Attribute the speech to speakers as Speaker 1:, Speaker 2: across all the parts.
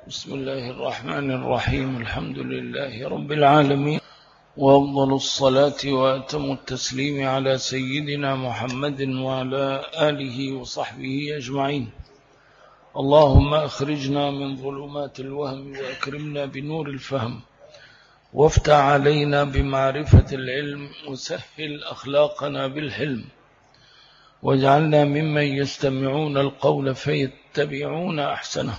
Speaker 1: بسم الله الرحمن الرحيم. الحمد لله رب العالمين، وأفضل الصلاة وأتم التسليم على سيدنا محمد وعلى آله وصحبه أجمعين. اللهم أخرجنا من ظلمات الوهم وأكرمنا بنور الفهم، وافتح علينا بمعرفة العلم، وسهل أخلاقنا بالحلم، واجعلنا ممن يستمعون القول فيتبعون أحسنه.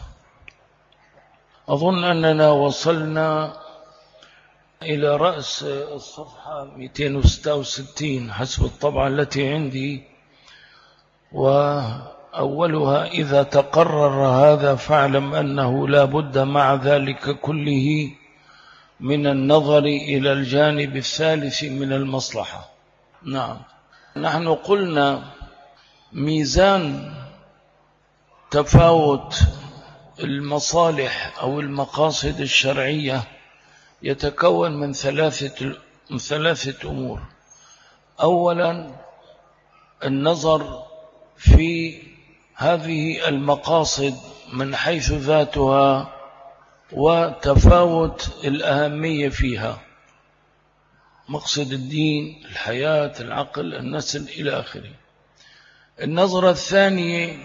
Speaker 1: أظن أننا وصلنا إلى رأس الصفحة 266 حسب الطبعة التي عندي، وأولها: إذا تقرر هذا فاعلم أنه لا بد مع ذلك كله من النظر إلى الجانب الثالث من المصلحة. نعم، نحن قلنا ميزان تفاوت المصالح أو المقاصد الشرعية يتكون من ثلاثة أمور. أولا، النظر في هذه المقاصد من حيث ذاتها وتفاوت الأهمية فيها، مقصد الدين، الحياة، العقل، النسل إلى آخره. النظرة الثانية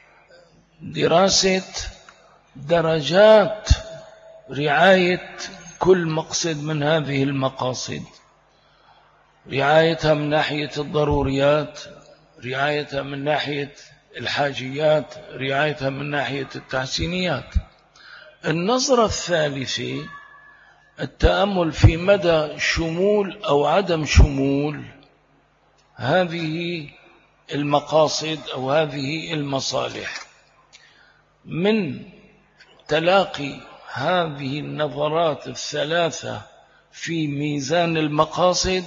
Speaker 1: دراسة درجات رعاية كل مقصد من هذه المقاصد، رعايتها من ناحية الضروريات، رعايتها من ناحية الحاجيات، رعايتها من ناحية التحسينيات. النظرة الثالثة التأمل في مدى شمول أو عدم شمول هذه المقاصد أو هذه المصالح. من تلاقي هذه النظرات الثلاثة في ميزان المقاصد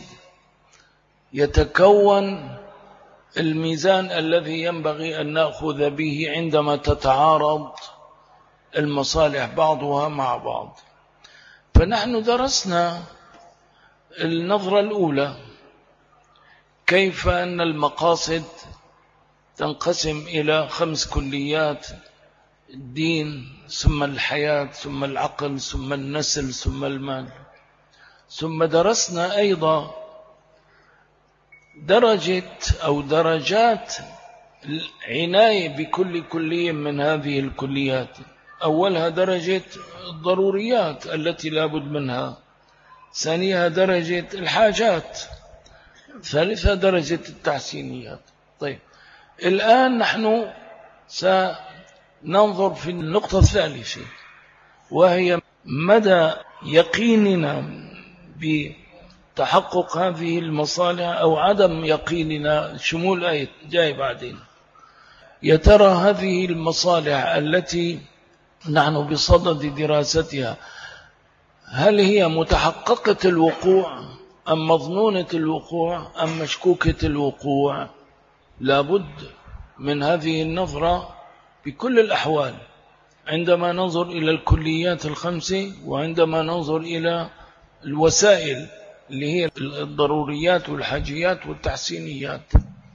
Speaker 1: يتكون الميزان الذي ينبغي أن نأخذ به عندما تتعارض المصالح بعضها مع بعض. فنحن درسنا النظرة الأولى، كيف أن المقاصد تنقسم إلى 5 كليات: الدين، ثم الحياة، ثم العقل، ثم النسل، ثم المال. ثم درسنا أيضا درجة أو درجات العناية بكل كلية من هذه الكليات. أولها درجة الضروريات التي لا بد منها، ثانيها درجة الحاجات، ثالثها درجة التحسينيات. طيب، الآن نحن سننظر في النقطة الثالثة، وهي مدى يقيننا بتحقق هذه المصالح أو عدم يقيننا. شمول آية جاي بعدين. يا ترى هذه المصالح التي نحن بصدد دراستها هل هي متحققة الوقوع أم مظنونة الوقوع أم مشكوكة الوقوع؟ لابد من هذه النظرة بكل الأحوال عندما ننظر إلى الكليات 5، وعندما ننظر إلى الوسائل اللي هي الضروريات والحاجيات والتحسينيات.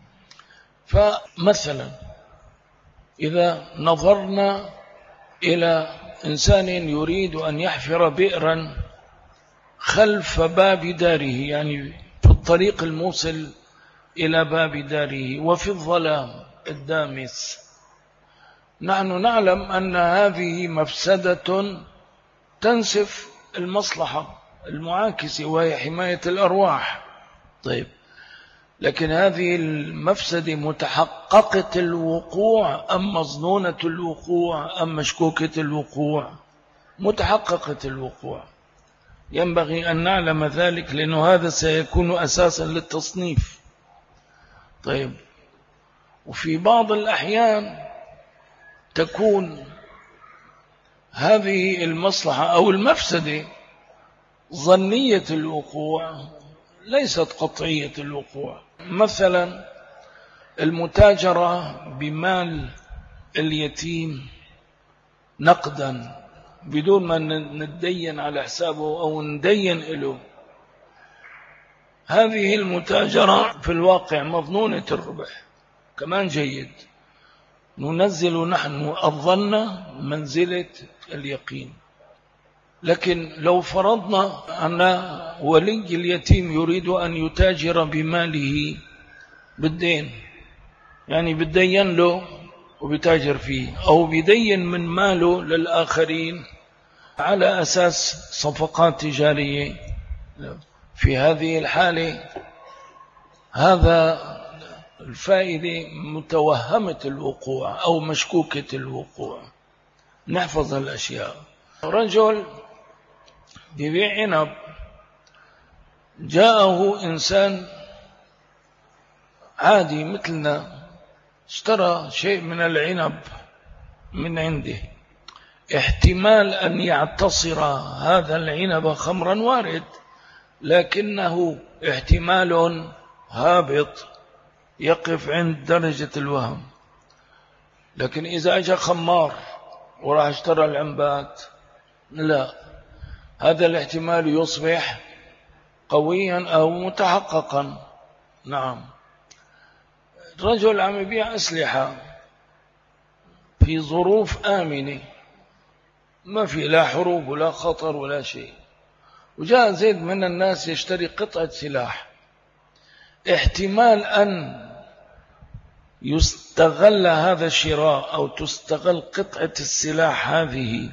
Speaker 1: فمثلا إذا نظرنا إلى إنسان يريد أن يحفر بئرا خلف باب داره، يعني في الطريق الموصل إلى باب داره وفي الظلام الدامس، نحن نعلم أن هذه مفسدة تنسف المصلحة المعاكسة وهي حماية الأرواح. طيب، لكن هذه المفسدة متحققة الوقوع أم مظنونة الوقوع أم مشكوكة الوقوع؟ متحققة الوقوع. ينبغي أن نعلم ذلك، لأنه هذا سيكون أساسا للتصنيف. طيب، وفي بعض الأحيان تكون هذه المصلحة أو المفسدة ظنية الوقوع ليست قطعية الوقوع. مثلا المتاجرة بمال اليتيم نقدا بدون ما ندين على حسابه أو ندين له، هذه المتاجرة في الواقع مظنونة الربح كمان جيد. ننزل نحن الظن منزلة اليقين. لكن لو فرضنا أن ولي اليتيم يريد أن يتاجر بماله بالدين، يعني بيدين له وبيتاجر فيه، أو بيدين من ماله للآخرين على أساس صفقات تجارية، في هذه الحالة هذا الفائدة متوهمة الوقوع أو مشكوكة الوقوع. نحفظ الأشياء. رجل ببيع عنب، جاءه إنسان عادي مثلنا، اشترى شيء من العنب من عنده، احتمال أن يعتصر هذا العنب خمرا وارد، لكنه احتمال هابط يقف عند درجة الوهم. لكن إذا أجى خمار وراح اشترى العنبات، لا، هذا الاحتمال يصبح قويا أو متحققا. نعم. رجل عم يبيع أسلحة في ظروف آمنة، ما في لا حروب ولا خطر ولا شيء، وجاء زيد من الناس يشتري قطعة سلاح، احتمال أن يستغل هذا الشراء أو تستغل قطعة السلاح هذه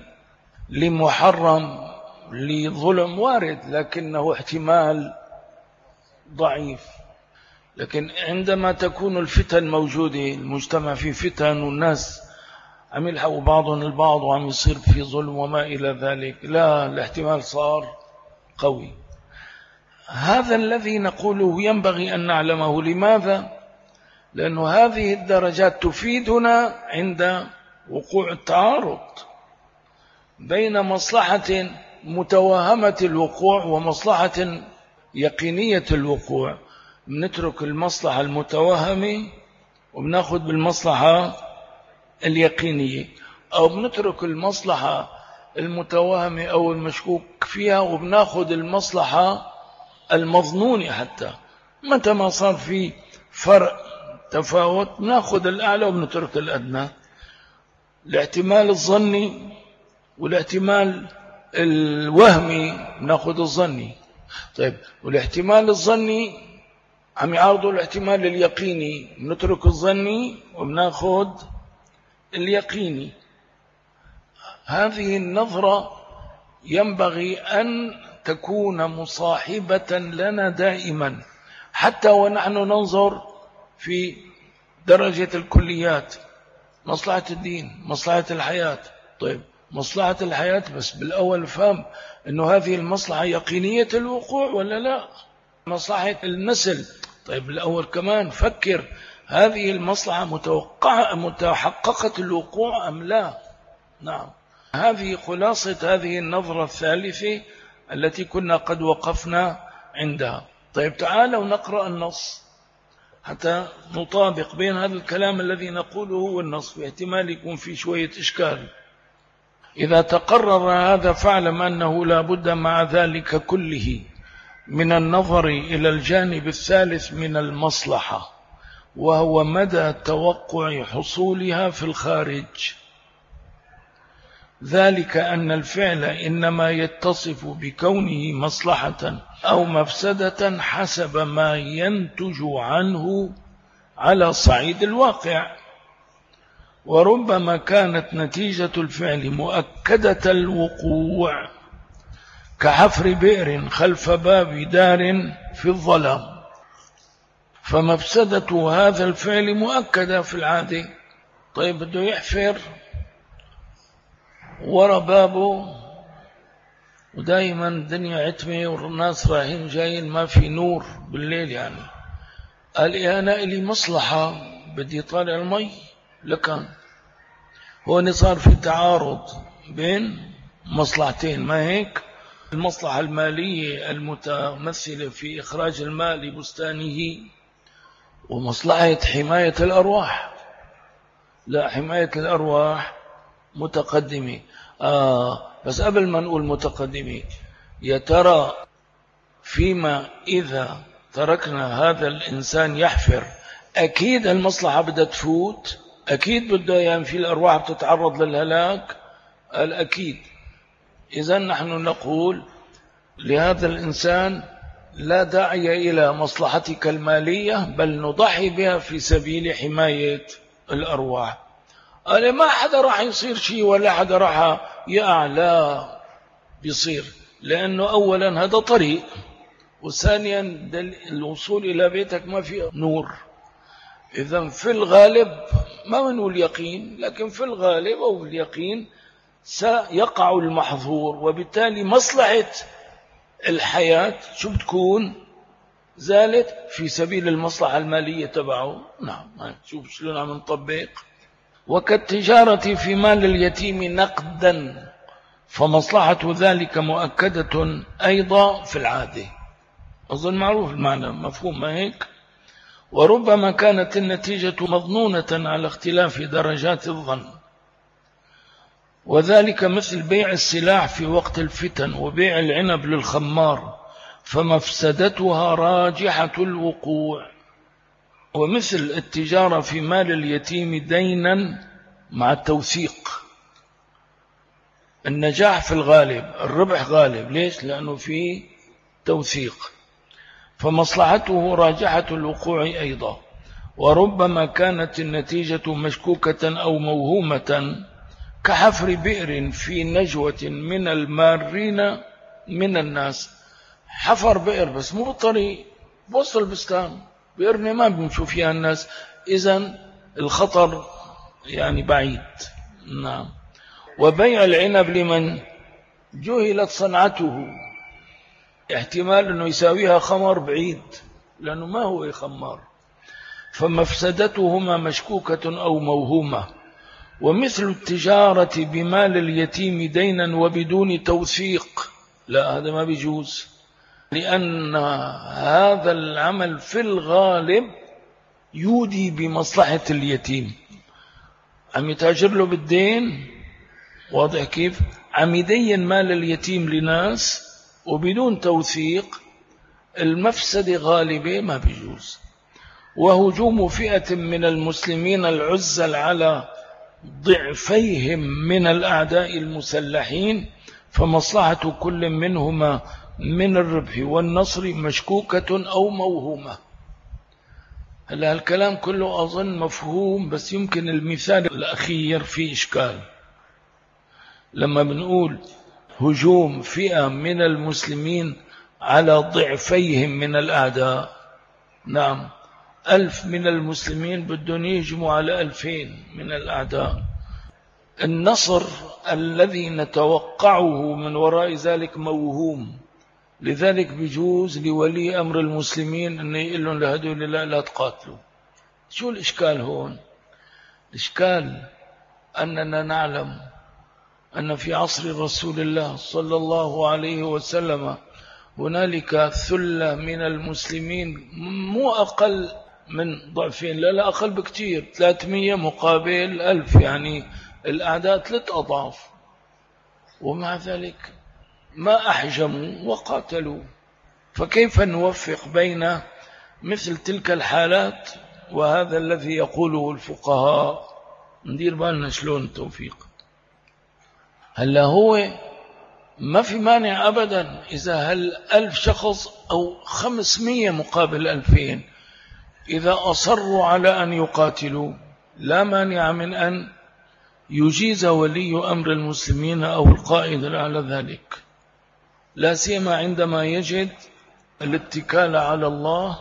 Speaker 1: لمحرم لظلم وارد، لكنه احتمال ضعيف. لكن عندما تكون الفتن موجودة، المجتمع فيه فتن والناس عم يلحقوا بعضهم البعض وعم يصير في ظلم وما إلى ذلك، لا، الاحتمال صار قوي. هذا الذي نقوله ينبغي أن نعلمه. لماذا؟ لأن هذه الدرجات تفيدنا عند وقوع التعارض بين مصلحة متوهمة الوقوع ومصلحة يقينية الوقوع. بنترك المصلحة المتوهمة وبناخذ بالمصلحة اليقينية، أو بنترك المصلحة المتوهمة أو المشكوك فيها وبناخذ المصلحة المظنونة. حتى متى ما صار في فرق تفاوت بناخذ الأعلى وبنترك الأدنى. الاحتمال الظني والاحتمال الوهمي بناخذ الظني. طيب، والاحتمال الظني عم يعارضوا الاحتمال اليقيني، بنترك الظني وبناخذ اليقيني. هذه النظرة ينبغي أن تكون مصاحبة لنا دائما، حتى ونحن ننظر في درجة الكليات، مصلحة الدين، مصلحة الحياة. طيب، مصلحة الحياة، بس بالأول فهم أنه هذه المصلحة يقينية الوقوع ولا لا؟ مصلحة النسل، طيب بالأول كمان فكر، هذه المصلحة متحققة الوقوع أم لا؟ نعم. هذه خلاصة هذه النظرة الثالثة التي كنا قد وقفنا عندها. طيب، تعالوا نقرأ النص حتى نطابق بين هذا الكلام الذي نقوله والنص، في احتمال يكون في شوية إشكال. إذا تقرر هذا فاعلم أنه لا بد مع ذلك كله من النظر إلى الجانب الثالث من المصلحة، وهو مدى توقع حصولها في الخارج. ذلك أن الفعل إنما يتصف بكونه مصلحة أو مفسدة حسب ما ينتج عنه على صعيد الواقع، وربما كانت نتيجة الفعل مؤكدة الوقوع، كحفر بئر خلف باب دار في الظلام، فمفسدة هذا الفعل مؤكدة في العادة. طيب، بده يحفر ورا بابه ودائما الدنيا عتمة والناس رايحين جايين، ما في نور بالليل، يعني قال إيه، أنا إلي مصلحة بدي طالع المي. لكن هون صار في تعارض بين مصلحتين، ما هيك؟ المصلحة المالية المتمثلة في إخراج المال لبستانه، ومصلحة حماية الأرواح. لا، حماية الأرواح متقدمة. بس قبل ما نقول متقدمة، يا ترى فيما إذا تركنا هذا الإنسان يحفر، أكيد المصلحة بدها تفوت. أكيد بده ينفي الأرواح بتتعرض للهلاك، الأكيد. إذن نحن نقول لهذا الإنسان لا داعي إلى مصلحتك المالية، بل نضحي بها في سبيل حماية الأرواح. قال ما حدا راح يصير شيء ولا حدا راح يقع، لا بيصير، لأنه أولا هذا طريق، وثانيا الوصول إلى بيتك ما فيه نور. إذن في الغالب ما منه اليقين، لكن في الغالب أو اليقين سيقع المحظور، وبالتالي مصلحة الحياة شو بتكون؟ زالت في سبيل المصلحة المالية تبعه. نعم، شوف شلون عم نطبق. وكالتجارة في مال اليتيم نقدا، فمصلحة ذلك مؤكدة أيضا في العادة. أظن معروف المعنى، مفهوم ما هيك؟ وربما كانت النتيجة مظنونة على اختلاف درجات الظن، وذلك مثل بيع السلاح في وقت الفتن وبيع العنب للخمار، فمفسدتها راجحة الوقوع. ومثل التجارة في مال اليتيم دينا مع التوثيق، النجاح في الغالب، الربح غالب. ليش؟ لأنه فيه توثيق، فمصلحته راجحة الوقوع أيضا. وربما كانت النتيجة مشكوكة أو موهومة، كحفر بئر في نجوة من المارين من الناس. حفر بئر بس مو بالطريق، بوصل البستان، بئرنا ما بنشوف فيها الناس، إذن الخطر يعني بعيد. نعم. وبيع العنب لمن جهلت صنعته، احتمال أنه يساويها خمر بعيد، لأنه ما هو خمار، فمفسدتهما مشكوكة أو موهومة. ومثل التجارة بمال اليتيم دينا وبدون توثيق، لا هذا ما بيجوز، لأن هذا العمل في الغالب يودي بمصلحة اليتيم. عم يتاجر له بالدين، واضح كيف؟ عم يدين مال اليتيم لناس وبدون توثيق، المفسدة غالبة، ما بيجوز. وهجوم فئة من المسلمين العزل على ضعفيهم من الأعداء المسلحين، فمصلحة كل منهما من الربح والنصر مشكوكة أو موهومة. هلا الكلام كله أظن مفهوم، بس يمكن المثال الأخير فيه إشكال. لما بنقول هجوم فئة من المسلمين على ضعفيهم من الأعداء، نعم، 1000 من المسلمين بدهم يهجموا على 2000 من الأعداء. النصر الذي نتوقعه من وراء ذلك موهوم، لذلك بيجوز لولي أمر المسلمين أن يقول لهم لهدول لا تقاتلوا. شو الإشكال هون؟ الإشكال أننا نعلم أن في عصر رسول الله صلى الله عليه وسلم هنالك ثلة من المسلمين مو أقل من ضعفين، لا أقل بكتير، 300 مقابل 1000، يعني الأعداء 3 أضعاف، ومع ذلك ما أحجموا وقاتلوا. فكيف نوفق بين مثل تلك الحالات وهذا الذي يقوله الفقهاء؟ ندير بالنا شلون التوفيق. هلا هو ما في مانع أبدا إذا 1000 شخص أو 500 مقابل 2000 إذا أصروا على أن يقاتلوا، لا مانع من أن يجيز ولي أمر المسلمين أو القائد على ذلك، لا سيما عندما يجد الاتكال على الله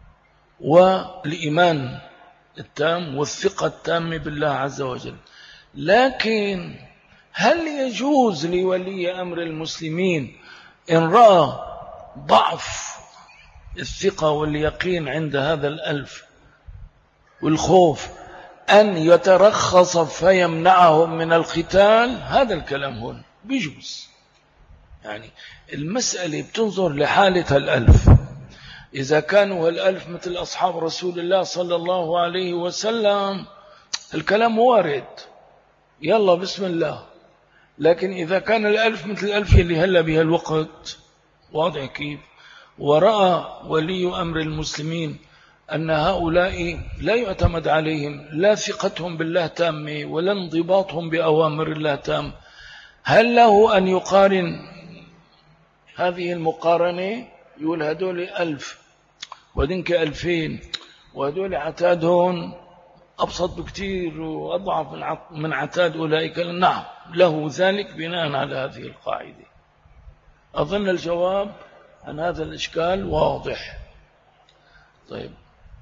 Speaker 1: والإيمان التام والثقة التامة بالله عز وجل. لكن هل يجوز لولي أمر المسلمين إن رأى ضعف الثقة واليقين عند هذا 1000 والخوف أن يترخص فيمنعهم من القتال؟ هذا الكلام هون بيجوز. يعني المسألة بتنظر لحالة 1000. إذا كانوا 1000 مثل أصحاب رسول الله صلى الله عليه وسلم الكلام وارد، يلا بسم الله. لكن إذا كان 1000 مثل 1000 اللي هلا بها الوقت، واضح كيف؟ ورأى ولي أمر المسلمين أن هؤلاء لا يعتمد عليهم لا ثقتهم بالله تامة ولا انضباطهم بأوامر الله تام. هل له أن يقارن هذه المقارنة؟ يقول هدول 1000 ودنك 2000 وهدول عتادهم أبسط بكتير وأضعف من عتاد أولئك. نعم، له ذلك بناء على هذه القاعدة. أظن الجواب عن هذا الإشكال واضح. طيب،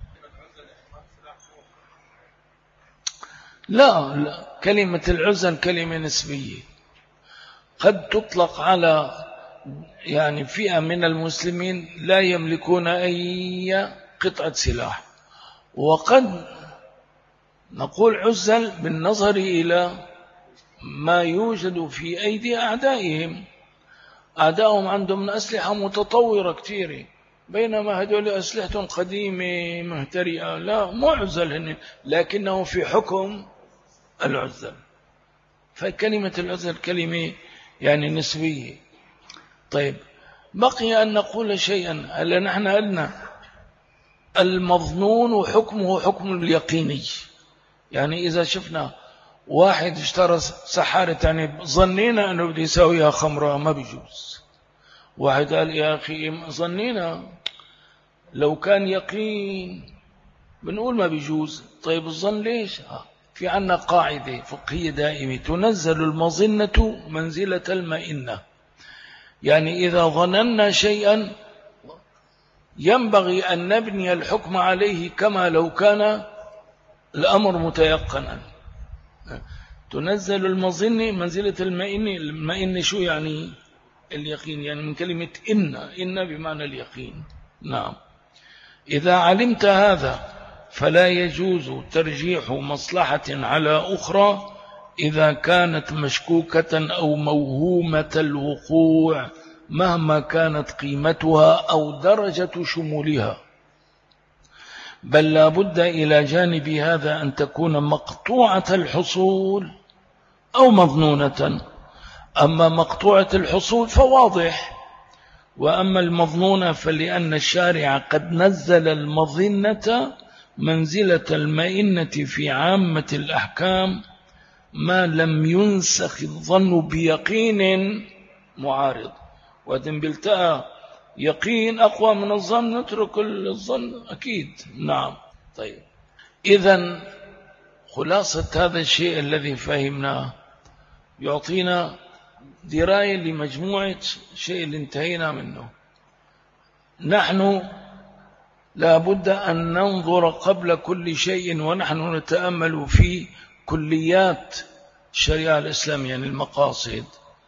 Speaker 1: لا، كلمة العزل كلمة نسبية، قد تطلق على يعني فئة من المسلمين لا يملكون أي قطعة سلاح، وقد نقول عزل بالنظر إلى ما يوجد في أيدي أعدائهم. أعدائهم عندهم أسلحة متطورة كثيرة، بينما هذول أسلحة قديمة مهترئة، لا معزل هن، لكنه في حكم العزل. فكلمة العزل كلمة يعني نسبية. طيب، بقي أن نقول شيئا. هل نحن قلنا المظنون وحكمه حكم اليقيني، يعني إذا شفنا واحد اشترى سحارة يعني ظنينا أنه بده يساويها خمرة ما بيجوز. واحد قال يا أخي ظنينا، لو كان يقين بنقول ما بيجوز. طيب الظن ليش؟ في عنا قاعدة فقهية دائمة، تنزل المظنة منزلة المئنة. يعني إذا ظننا شيئا ينبغي أن نبني الحكم عليه كما لو كان الأمر متيقنا. تنزل المظنة منزلة المئن. المئن شو يعني؟ اليقين، يعني من كلمة إن بمعنى اليقين. نعم، إذا علمت هذا فلا يجوز ترجيح مصلحة على أخرى إذا كانت مشكوكة أو موهومة الوقوع مهما كانت قيمتها أو درجة شمولها، بل لا بد إلى جانب هذا أن تكون مقطوعة الحصول أو مظنونة. أما مقطوعة الحصول فواضح، وأما المظنونة فلأن الشارع قد نزل المظنة منزلة المئنة في عامة الأحكام ما لم ينسخ الظن بيقين معارض. وإذن بلتقى يقين أقوى من الظن نترك الظن أكيد. نعم. طيب، إذن خلاصة هذا الشيء الذي فهمناه يعطينا دراية لمجموعة شيء اللي انتهينا منه. نحن لا بد أن ننظر قبل كل شيء ونحن نتأمل في كليات الشريعة الإسلامية، يعني المقاصد،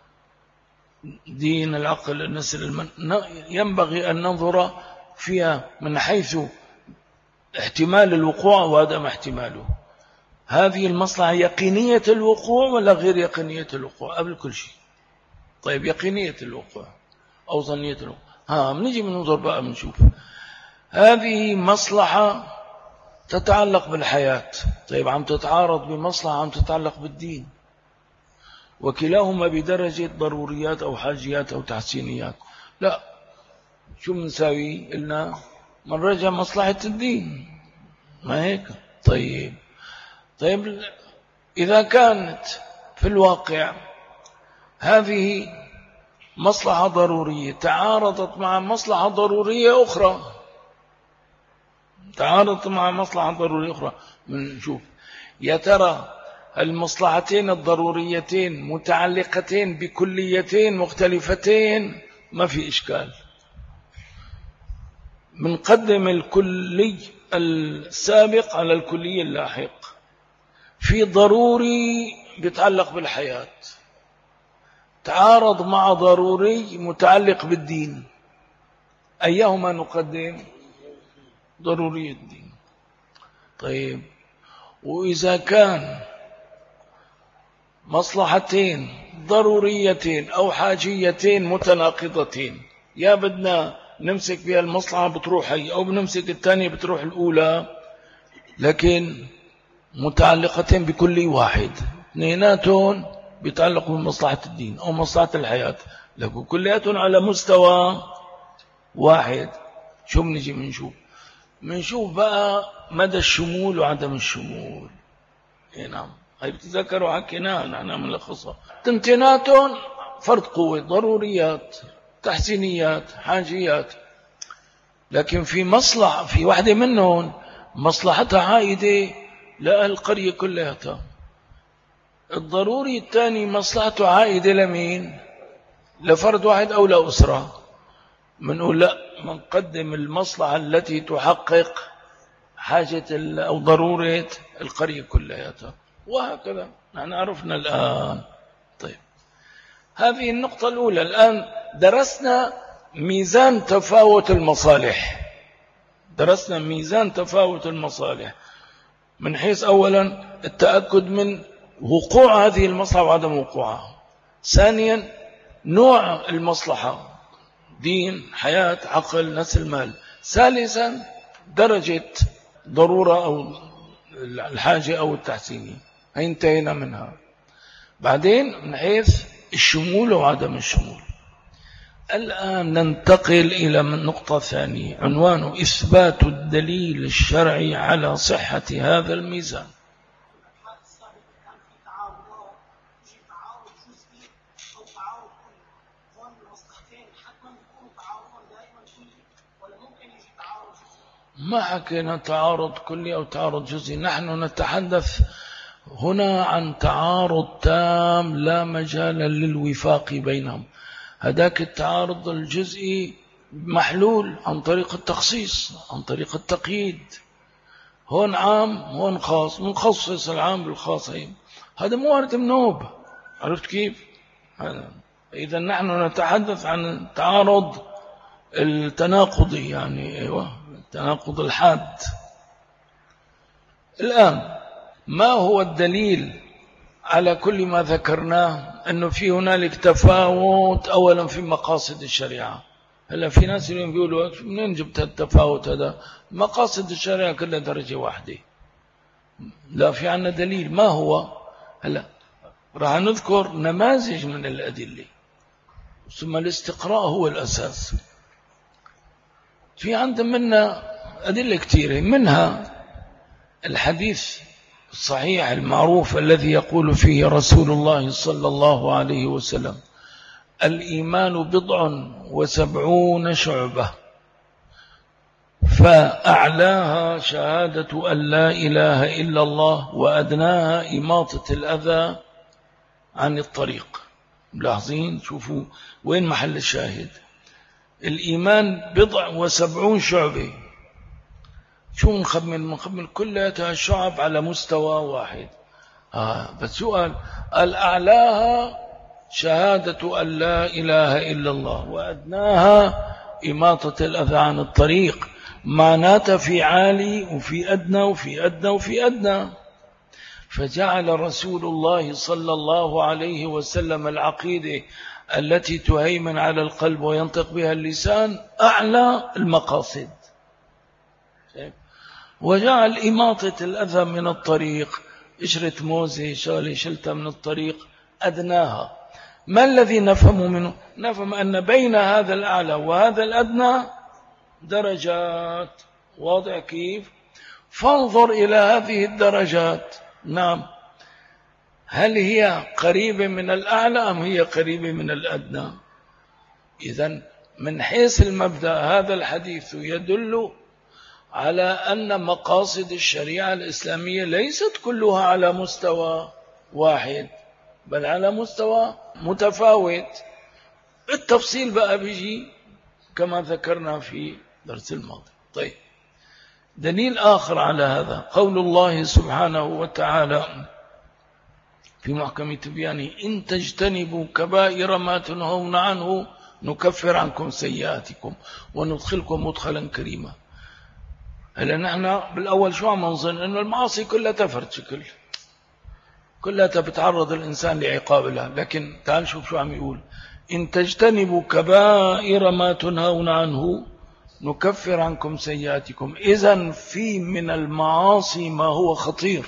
Speaker 1: دين، العقل، النسل، ينبغي أن ننظر فيها من حيث احتمال الوقوع وعدم احتماله. هذه المصلحة يقينية الوقوع ولا غير يقينية الوقوع قبل كل شيء؟ طيب، يقينية الوقوع أو ظنية الوقوع. بنيجي بننظر بقى بنشوف هذه مصلحة تتعلق بالحياة. طيب، عم تتعارض بمصلحة عم تتعلق بالدين، وكلاهما بدرجة ضروريات أو حاجيات أو تحسينيات. لا، شو بنساوي؟ قلنا منرجع مصلحة الدين، ما هيك؟ طيب، إذا كانت في الواقع هذه مصلحة ضرورية تعارضت مع مصلحة ضرورية أخرى، بنشوف يا ترى المصلحتين الضروريتين متعلقتين بكليتين مختلفتين، ما في إشكال. بنقدم الكلي السابق على الكلي اللاحق. في ضروري بيتعلق بالحياة تعارض مع ضروري متعلق بالدين، أيهما نقدم؟ ضروري الدين. طيب، وإذا كان مصلحتين ضروريتين أو حاجيتين متناقضتين، يا بدنا نمسك بها المصلحة بتروح هي، أو بنمسك الثانية بتروح الأولى، لكن متعلقتين بكل واحد، اثنيناتهم بيتعلقوا بمصلحة الدين أو مصلحة الحياة، لكن كلياتهم على مستوى واحد. شو بنجي بنشوف؟ منشوف بقى مدى الشمول وعدم الشمول. نعم، هاي بتذكروا حكيناها نحن ملخصها. تنتيناتهم فرد قوة، ضروريات، تحسينيات، حاجيات، لكن في مصلحة في واحدة منهم مصلحتها عائدة لأهل القرية كلها. الضروري الثاني مصلحته عائدة لمين؟ لفرد واحد أو لأسرة. منقول لا، منقدم المصلحة التي تحقق حاجة أو ضرورة القرية كلها، وهكذا نحن عرفنا الآن. طيب، هذه النقطة الأولى. الآن درسنا ميزان تفاوت المصالح. درسنا ميزان تفاوت المصالح من حيث أولا التأكد من وقوع هذه المصلحة وعدم وقوعها. ثانيا نوع المصلحة، دين، حياة، عقل، نسل، مال. ثالثا درجة ضرورة أو الحاجة أو التحسينية، انتهينا منها. بعدين من حيث الشمول وعدم الشمول. الآن ننتقل إلى نقطة ثانية عنوانه إثبات الدليل الشرعي على صحة هذا الميزان. ما حكينا تعارض كلي أو تعارض جزئي، نحن نتحدث هنا عن تعارض تام لا مجال للوفاق بينهم. هذاك التعارض الجزئي محلول عن طريق التخصيص، عن طريق التقييد. هون عام هون خاص، نخصص العام بالخاص. هذا مو وارد منوب. عرفت كيف؟ إذا نحن نتحدث عن التعارض التناقضي، يعني أيوة، التناقض الحاد. الآن ما هو الدليل على كل ما ذكرناه أنه في هنالك تفاوت أولا في مقاصد الشريعة؟ هلا في ناس اليوم بيقولوا منين جبت التفاوت هذا؟ مقاصد الشريعة كلها درجة واحدة. لا، في عنا دليل. ما هو؟ هلا راح نذكر نماذج من الأدلة، ثم الاستقراء هو الأساس. في عندنا أدلة كثيرة، منها الحديث الصحيح المعروف الذي يقول فيه رسول الله صلى الله عليه وسلم: الإيمان 70 شعبة، فأعلاها شهادة أن لا إله إلا الله، وأدناها إماطة الأذى عن الطريق. ملاحظين؟ شوفوا وين محل الشاهد. الإيمان 70 شعبة. شو نخمن كلها الشعب على مستوى واحد. بس سؤال: الأعلاها شهادة أن لا إله إلا الله، وأدناها إماطة الأذى عن الطريق. معناتها في عالي وفي أدنى وفي أدنى وفي أدنى. فجعل رسول الله صلى الله عليه وسلم العقيدة التي تهيمن على القلب وينطق بها اللسان أعلى المقاصد، وجعل إماطة الأذى من الطريق، قشرة موزة شلتها من الطريق، أدناها. ما الذي نفهم منه؟ نفهم أن بين هذا الأعلى وهذا الأدنى درجات. واضح كيف؟ فانظر إلى هذه الدرجات. نعم، هل هي قريبة من الأعلى أم هي قريبة من الأدنى؟ إذن من حيث المبدأ هذا الحديث يدل على أن مقاصد الشريعة الإسلامية ليست كلها على مستوى واحد، بل على مستوى متفاوت. التفصيل بقى بيجي كما ذكرنا في درس الماضي. طيب، دليل آخر على هذا قول الله سبحانه وتعالى في محكم تبيانه: إن تجتنبوا كبائر ما تنهون عنه نكفر عنكم سيئاتكم وندخلكم مدخلا كريما. هلا نحن بالأول شو عم نظن؟ إنه المعاصي كلها تفرد شكل، كلها بتعرض الإنسان لعقاب الله. لكن تعال شوف شو عم يقول: إن تجتنبوا كبائر ما تنهون عنه نكفر عنكم سيئاتكم. إذن في من المعاصي ما هو خطير،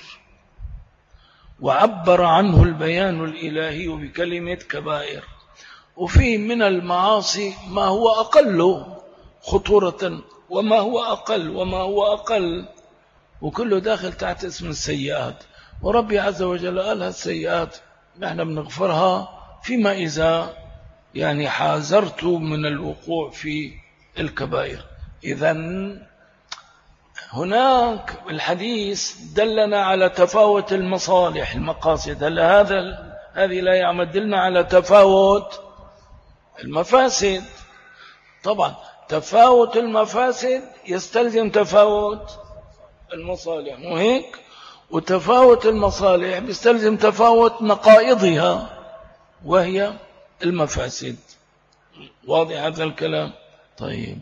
Speaker 1: وعبر عنه البيان الإلهي بكلمة كبائر. وفي من المعاصي ما هو أقل خطورة وما هو أقل وما هو أقل، وكله داخل تحت اسم السيئات. وربي عز وجل قال السيئات نحن بنغفرها فيما إذا يعني حاذرت من الوقوع في الكبائر. إذن هناك الحديث دلنا على تفاوت المصالح المقاصد. هل هذه لا يعمدلنا على تفاوت المفاسد؟ طبعا تفاوت المفاسد يستلزم تفاوت المصالح، مو هيك؟ وتفاوت المصالح يستلزم تفاوت نقائضها وهي المفاسد. واضح هذا الكلام؟ طيب،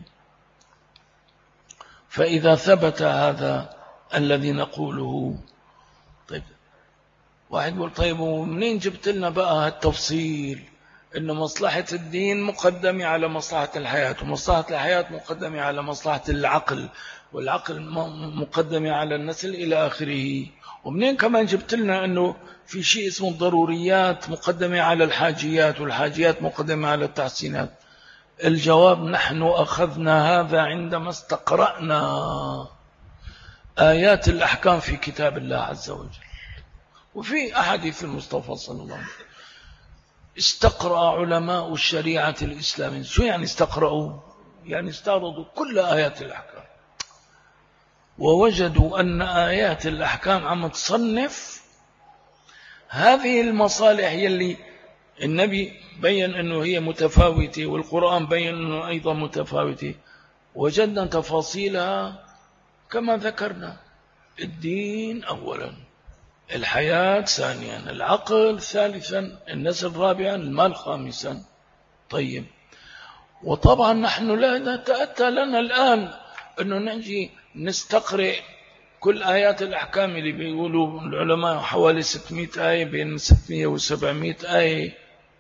Speaker 1: فإذا ثبت هذا الذي نقوله، طيب واحد يقول طيب ومنين جبت لنا بقى التفصيل إن مصلحة الدين مقدمة على مصلحة الحياة، ومصلحة الحياة مقدمة على مصلحة العقل، والعقل مقدمة على النسل إلى آخره؟ ومنين كمان جبت لنا أنه في شيء اسمه الضروريات مقدمة على الحاجيات، والحاجيات مقدمة على التحسينات؟ الجواب نحن أخذنا هذا عندما استقرأنا آيات الأحكام في كتاب الله عز وجل وفي أحاديث المصطفى صلى الله عليه وسلم. استقرأ علماء الشريعة الإسلامية. شو يعني استقرأوا؟ يعني استعرضوا كل آيات الأحكام ووجدوا أن آيات الأحكام عم تصنف هذه المصالح يلي النبي بيّن أنه هي متفاوتة والقرآن بيّن أنه أيضا متفاوتة. وجدنا تفاصيلها كما ذكرنا: الدين أولا، الحياة ثانيا، العقل ثالثا، النسل رابعا، المال خامسا. طيب، وطبعا نحن لا نتأتى لنا الآن أنه نجي نستقرئ كل آيات الأحكام اللي بيقولوا العلماء حوالي 600 آية، بين 600 و 700 آية،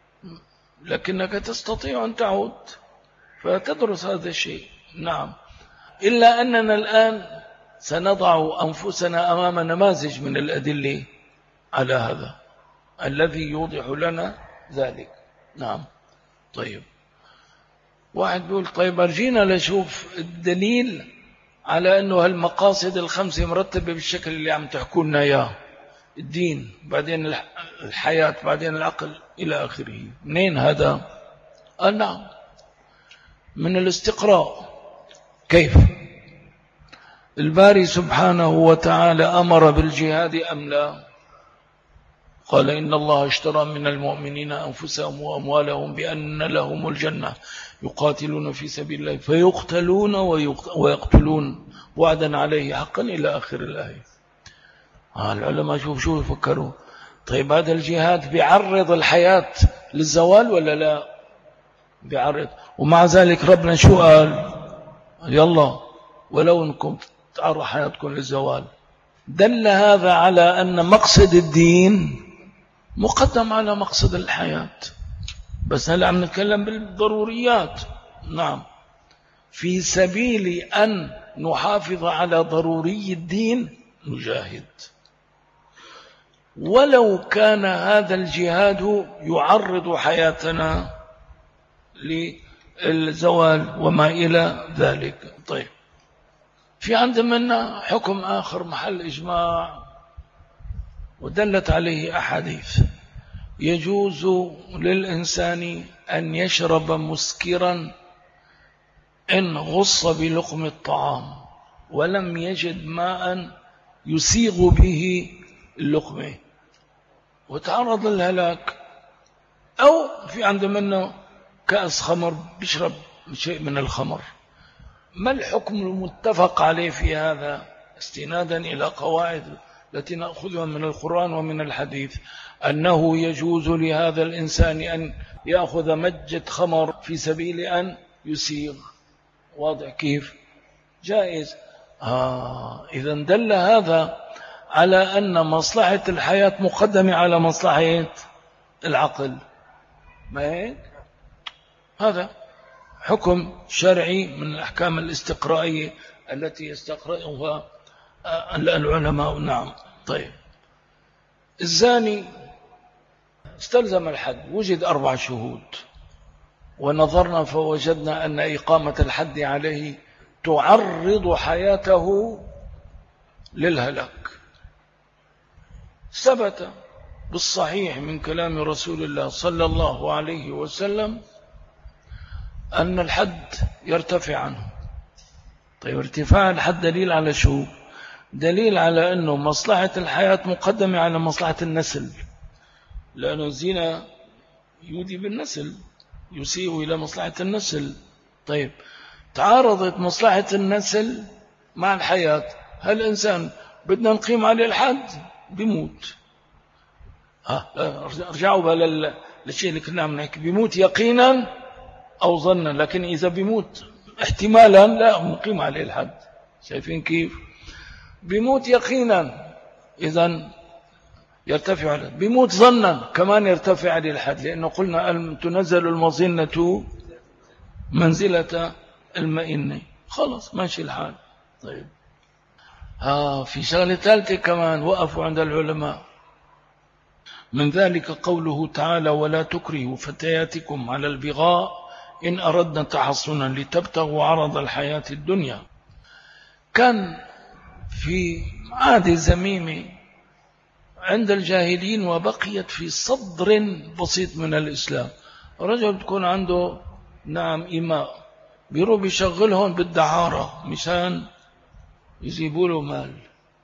Speaker 1: لكنك تستطيع أن تعود فتدرس هذا الشيء. نعم، إلا أننا الآن سنضع أنفسنا أمام نماذج من الأدلة على هذا الذي يوضح لنا ذلك. نعم. طيب، واحد بيقول طيب أرجينا لشوف الدليل على أنه هالمقاصد الخمسة مرتبة بالشكل اللي عم تحكوا لنا إياه: الدين، بعدين الحياة، بعدين العقل، إلى آخره. منين هذا؟ نعم، من الاستقراء. كيف؟ الباري سبحانه وتعالى أمر بالجهاد أم لا؟ قال إن الله اشترى من المؤمنين أنفسهم وأموالهم بأن لهم الجنة يقاتلون في سبيل الله فيقتلون ويقتلون وعدا عليه حقا إلى آخر الآية. العلماء شو يفكروا؟ طيب هذا الجهاد بيعرض الحياة للزوال ولا لا؟ بيعرض. ومع ذلك ربنا شو قال؟ يلا ولو انكم تعرضوا حياتكم للزوال. دل هذا على أن مقصد الدين مقدم على مقصد الحياة. بس هل عم نتكلم بالضروريات؟ نعم، في سبيل أن نحافظ على ضروري الدين نجاهد، ولو كان هذا الجهاد يعرض حياتنا للزوال وما إلى ذلك. طيب، في عندنا حكم آخر محل إجماع ودلت عليه أحاديث: يجوز للإنسان أن يشرب مسكرا إن غص بلقم الطعام ولم يجد ماء يسيغ به اللقمة وتعرض للهلاك، أو في عنده منه كأس خمر بيشرب شيء من الخمر. ما الحكم المتفق عليه في هذا استنادا إلى قواعد التي نأخذها من القرآن ومن الحديث؟ أنه يجوز لهذا الإنسان أن يأخذ مجة خمر في سبيل أن يسيغ. واضح كيف؟ جائز. إذن دل هذا على أن مصلحة الحياة مقدمة على مصلحة العقل. ما هيك؟ هذا حكم شرعي من الأحكام الاستقرائية التي يستقرئها العلماء. نعم. طيب، الزاني استلزم الحد، وجد 4 شهود ونظرنا فوجدنا أن إقامة الحد عليه تعرض حياته للهلاك. ثبت بالصحيح من كلام رسول الله صلى الله عليه وسلم أن الحد يرتفع عنه. طيب ارتفاع الحد دليل على شو؟ دليل على أنه مصلحة الحياة مقدمة على مصلحة النسل، لأنه الزنا يودي بالنسل، يسيء إلى مصلحة النسل. طيب تعارضت مصلحة النسل مع الحياة، هل الإنسان بدنا نقيم عليه الحد بيموت. ارجعوا بقى للشيء اللي كنا عم نحكي، بيموت يقينا أو ظنا، لكن إذا بيموت احتمالا لا نقيم عليه الحد. شايفين كيف؟ بيموت يقينا إذن يرتفع عليه، بيموت ظنا كمان يرتفع عليه الحد، لأنه قلنا أن تنزل المظنة منزلة المئنة. خلاص ماشي الحال. طيب في شغلة ثالثة كمان وقفوا عند العلماء، من ذلك قوله تعالى ولا تكرهوا فتياتكم على البغاء إن أردنا تحصنا لتبتغوا عرض الحياة الدنيا. كان في عادة ذميمة عند الجاهلين وبقيت في صدر بسيط من الإسلام. رجل تكون عنده إماء بيروح بيشغلهم بالدعارة مشان يجيبوا له مال.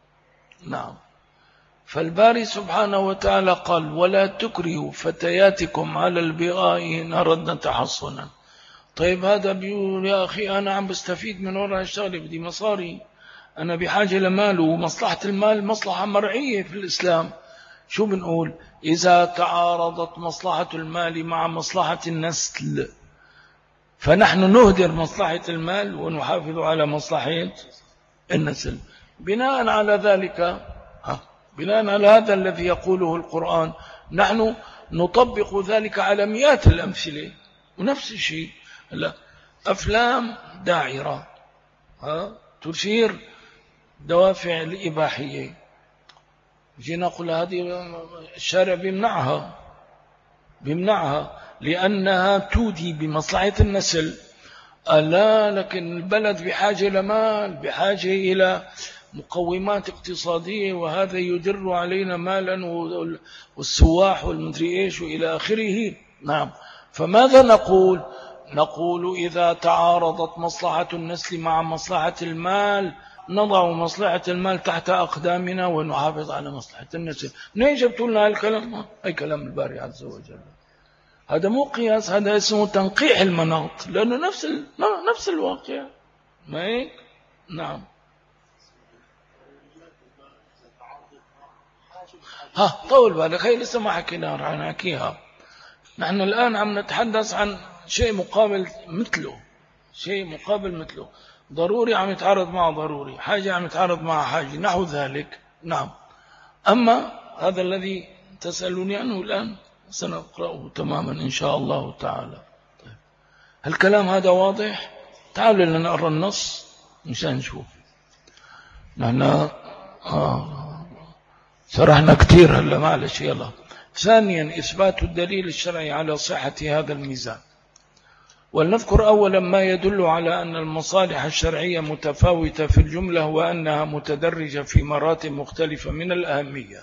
Speaker 1: فالباري سبحانه وتعالى قال ولا تكرهوا فتياتكم على البغاء إن أردنا تحصنا. طيب هذا بيقول يا أخي أنا عم بستفيد من وراء الشغل، بدي مصاري، أنا بحاجة لمال، ومصلحة المال مصلحة مرعية في الإسلام. شو بنقول؟ إذا تعارضت مصلحة المال مع مصلحة النسل فنحن نهدر مصلحة المال ونحافظ على مصلحة النسل. بناء على ذلك، بناء على هذا الذي يقوله القرآن نحن نطبق ذلك على مئات الأمثلة. ونفس الشيء أفلام داعرة تثير دوافع الإباحية، جينا نقول هذه الشارع بيمنعها لأنها تودي بمصلحة النسل. ألا لكن البلد بحاجة لمال، بحاجة إلى مقومات اقتصادية، وهذا يدر علينا مالا والسواح والمدري إيش وإلى آخره. فماذا نقول؟ نقول إذا تعارضت مصلحة النسل مع مصلحة المال نضع مصلحة المال تحت أقدامنا ونحافظ على مصلحة النسل. منين جبتوا لنا هالكلام؟ أي كلام الباري عز وجل. هذا مو قياس، هذا اسمه تنقيح المناط، لأنه نفس الواقع. ما هيك؟ نعم. طول بالك، هي لسه ما حكينا، رح نحكيها. نحن الآن عم نتحدث عن شيء مقابل مثله، ضروري عم يتعارض مع ضروري، حاجة عم يتعارض مع حاجة، نحو ذلك. أما هذا الذي تسألوني عنه الآن سنقرأه تماما إن شاء الله تعالى. طيب. الكلام هذا واضح؟ تعالوا لنقرأ النص مشان نشوف. نحن سرحنا كثير هلا، معلش يلا. ثانيا إثبات الدليل الشرعي على صحة هذا الميزان. ولنذكر أولا ما يدل على أن المصالح الشرعية متفاوتة في الجملة وأنها متدرجة في مراتب مختلفة من الأهمية.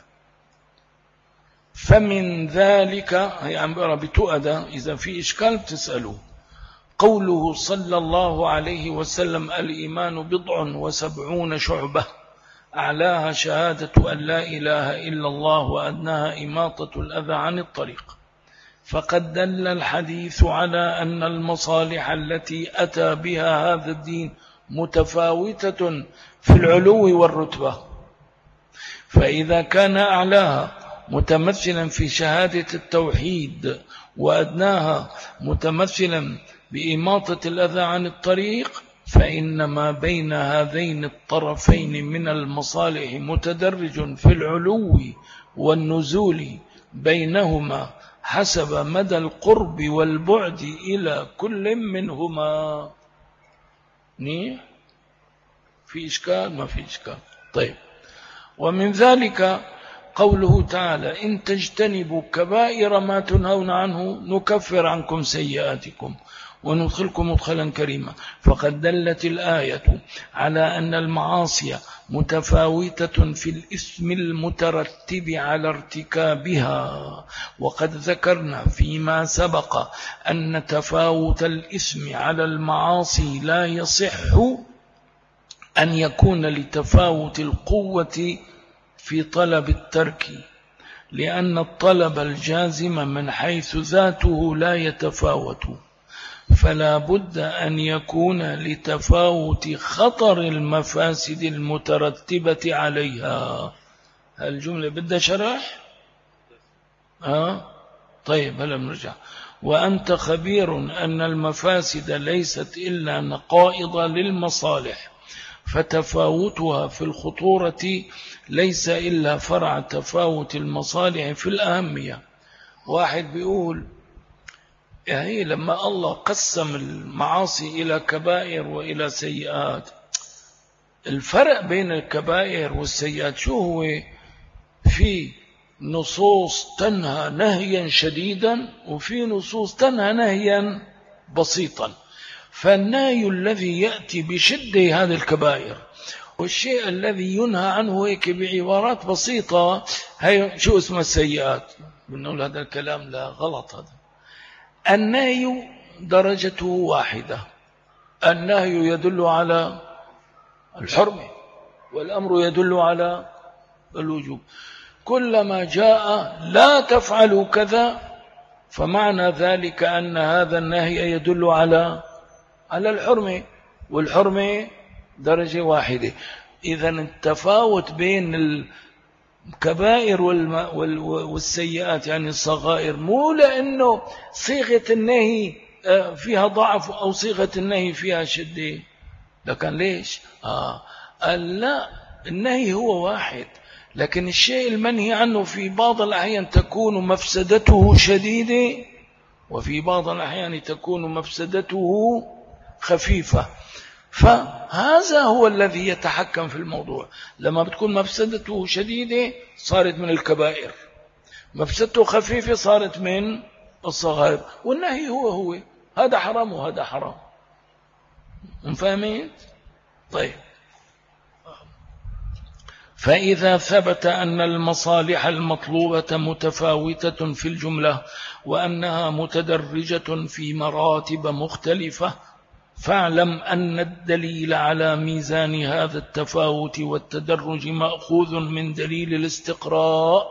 Speaker 1: فمن ذلك هي عم بقرأ بتؤدى، إذا في إشكال بتسألوا. قوله صلى الله عليه وسلم الإيمان 70 شعبة أعلاها شهادة أن لا إله إلا الله وأدناها إماطة الأذى عن الطريق. فقد دل الحديث على أن المصالح التي أتى بها هذا الدين متفاوتة في العلو والرتبة. فإذا كان أعلاها متمثلا في شهادة التوحيد وأدناها متمثلا بإماطة الأذى عن الطريق، فإن ما بين هذين الطرفين من المصالح متدرج في العلو والنزول بينهما حسب مدى القرب والبعد إلى كل منهما. في إشكال؟ ما في إشكال. طيب. ومن ذلك قوله تعالى إن تجتنبوا كبائر ما تنهون عنه نكفر عنكم سيئاتكم وندخلكم مدخلا كريما. فقد دلت الآية على أن المعاصي متفاوتة في الإثم المترتب على ارتكابها. وقد ذكرنا فيما سبق أن تفاوت الإثم على المعاصي لا يصح أن يكون لتفاوت القوة في طلب الترك، لأن الطلب الجازم من حيث ذاته لا يتفاوت، فلا بد أن يكون لتفاوت خطر المفاسد المترتبة عليها. الجملة بدها شرح؟ طيب هلا نرجع. وأنت خبير أن المفاسد ليست إلا نقائض للمصالح، فتفاوتها في الخطورة ليس إلا فرع تفاوت المصالح في الأهمية. واحد بيقول يعني لما الله قسم المعاصي إلى كبائر وإلى سيئات، الفرق بين الكبائر والسيئات شو هو؟ في نصوص تنهى نهيا شديدا وفي نصوص تنهى نهيا بسيطا. فالنهي الذي يأتي بشدة هذه الكبائر، والشيء الذي ينهى عنه هيك بعبارات بسيطة هي شو اسمه السيئات. بنقول هذا الكلام لا غلط. هذا النهي درجته واحدة، النهي يدل على الحرمة والأمر يدل على الوجوب. كلما جاء لا تفعلوا كذا فمعنى ذلك أن هذا النهي يدل على الحرمة، والحرمة درجة واحدة. إذن التفاوت بين الكبائر والسيئات يعني الصغائر مو لأنه صيغة النهي فيها ضعف أو صيغة النهي فيها شدة، لكن ليش؟ لا، النهي هو واحد، لكن الشيء المنهي عنه في بعض الأحيان تكون مفسدته شديدة وفي بعض الأحيان تكون مفسدته خفيفة. فهذا هو الذي يتحكم في الموضوع. لما بتكون مفسدته شديدة صارت من الكبائر، مفسدته خفيفة صارت من الصغائر. والنهي هو هذا حرام وهذا حرام. فهمت؟ طيب، فإذا ثبت أن المصالح المطلوبة متفاوتة في الجملة وأنها متدرجة في مراتب مختلفة، فاعلم أن الدليل على ميزان هذا التفاوت والتدرج مأخوذ من دليل الاستقراء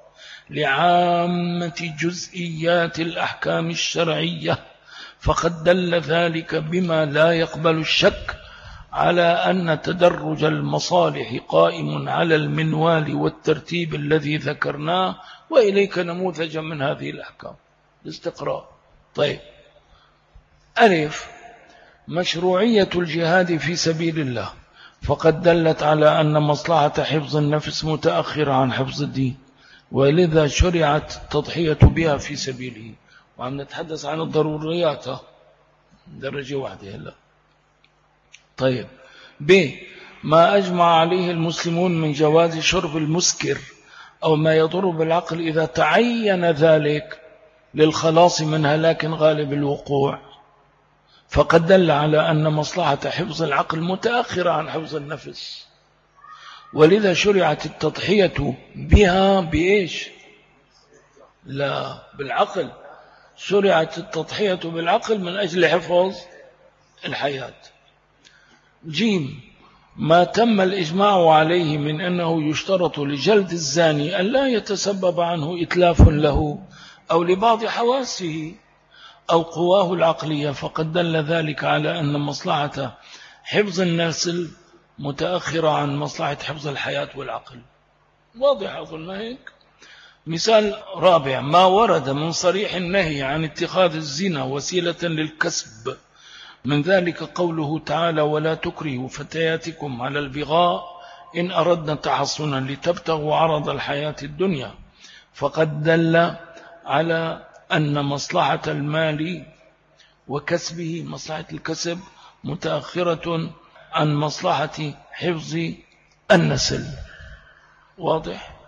Speaker 1: لعامة جزئيات الأحكام الشرعية. فقد دل ذلك بما لا يقبل الشك على أن تدرج المصالح قائم على المنوال والترتيب الذي ذكرناه. وإليك نموذجا من هذه الأحكام الاستقراء. طيب، ألف، مشروعية الجهاد في سبيل الله، فقد دلت على أن مصلحة حفظ النفس متأخرة عن حفظ الدين، ولذا شرعت التضحية بها في سبيله. وعم نتحدث عن الضروريات درجة واحدة هلا. طيب، ب، ما أجمع عليه المسلمون من جواز شرب المسكر أو ما يضر بالعقل إذا تعين ذلك للخلاص من هلاك غالب الوقوع. فقد دل على أن مصلحة حفظ العقل متأخرة عن حفظ النفس، ولذا شرعت التضحية بها بإيش؟ لا، بالعقل. شرعت التضحية بالعقل من أجل حفظ الحياة. جيم، ما تم الإجماع عليه من أنه يشترط لجلد الزاني أن لا يتسبب عنه إتلاف له أو لبعض حواسه أو قواه العقلية، فقد دل ذلك على أن مصلحة حفظ النسل متأخرة عن مصلحة حفظ الحياة والعقل. واضح أظن هيك؟ مثال رابع، ما ورد من صريح النهي عن اتخاذ الزنا وسيلة للكسب، من ذلك قوله تعالى ولا تكرهوا فتياتكم على البغاء إن أردنا تحصنا لتبتغوا عرض الحياة الدنيا. فقد دل على أن مصلحة المال وكسبه، مصلحة الكسب متأخرة عن مصلحة حفظ النسل. واضح؟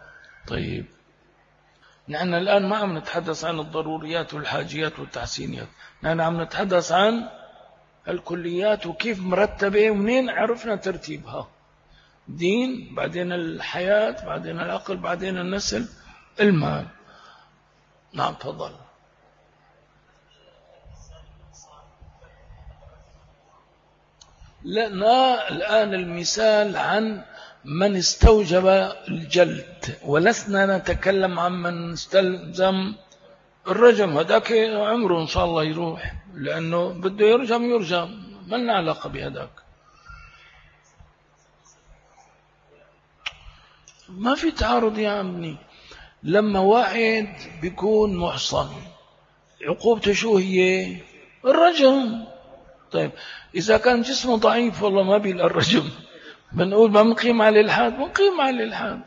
Speaker 1: طيب نحن الآن ما عم نتحدث عن الضروريات والحاجيات والتحسينيات، نحن عم نتحدث عن الكليات وكيف مرتبة ومنين عرفنا ترتيبها. دين، بعدين الحياة، بعدين العقل، بعدين النسل، المال. نعم تفضل. لنا الآن المثال عن من استوجب الجلد، ولسنا نتكلم عن من استلزم الرجم. هذاك عمره إن شاء الله يروح، لأنه بده يرجم، ما لنا علاقة بهذاك. ما في تعارض يا عمي. لما واحد بيكون محصن عقوبته شو هي؟ الرجم. طيب إذا كان جسمه ضعيف والله ما بيلقى الرجم، بنقول ما بنقيم عليه الحد، بنقيم عليه الحد.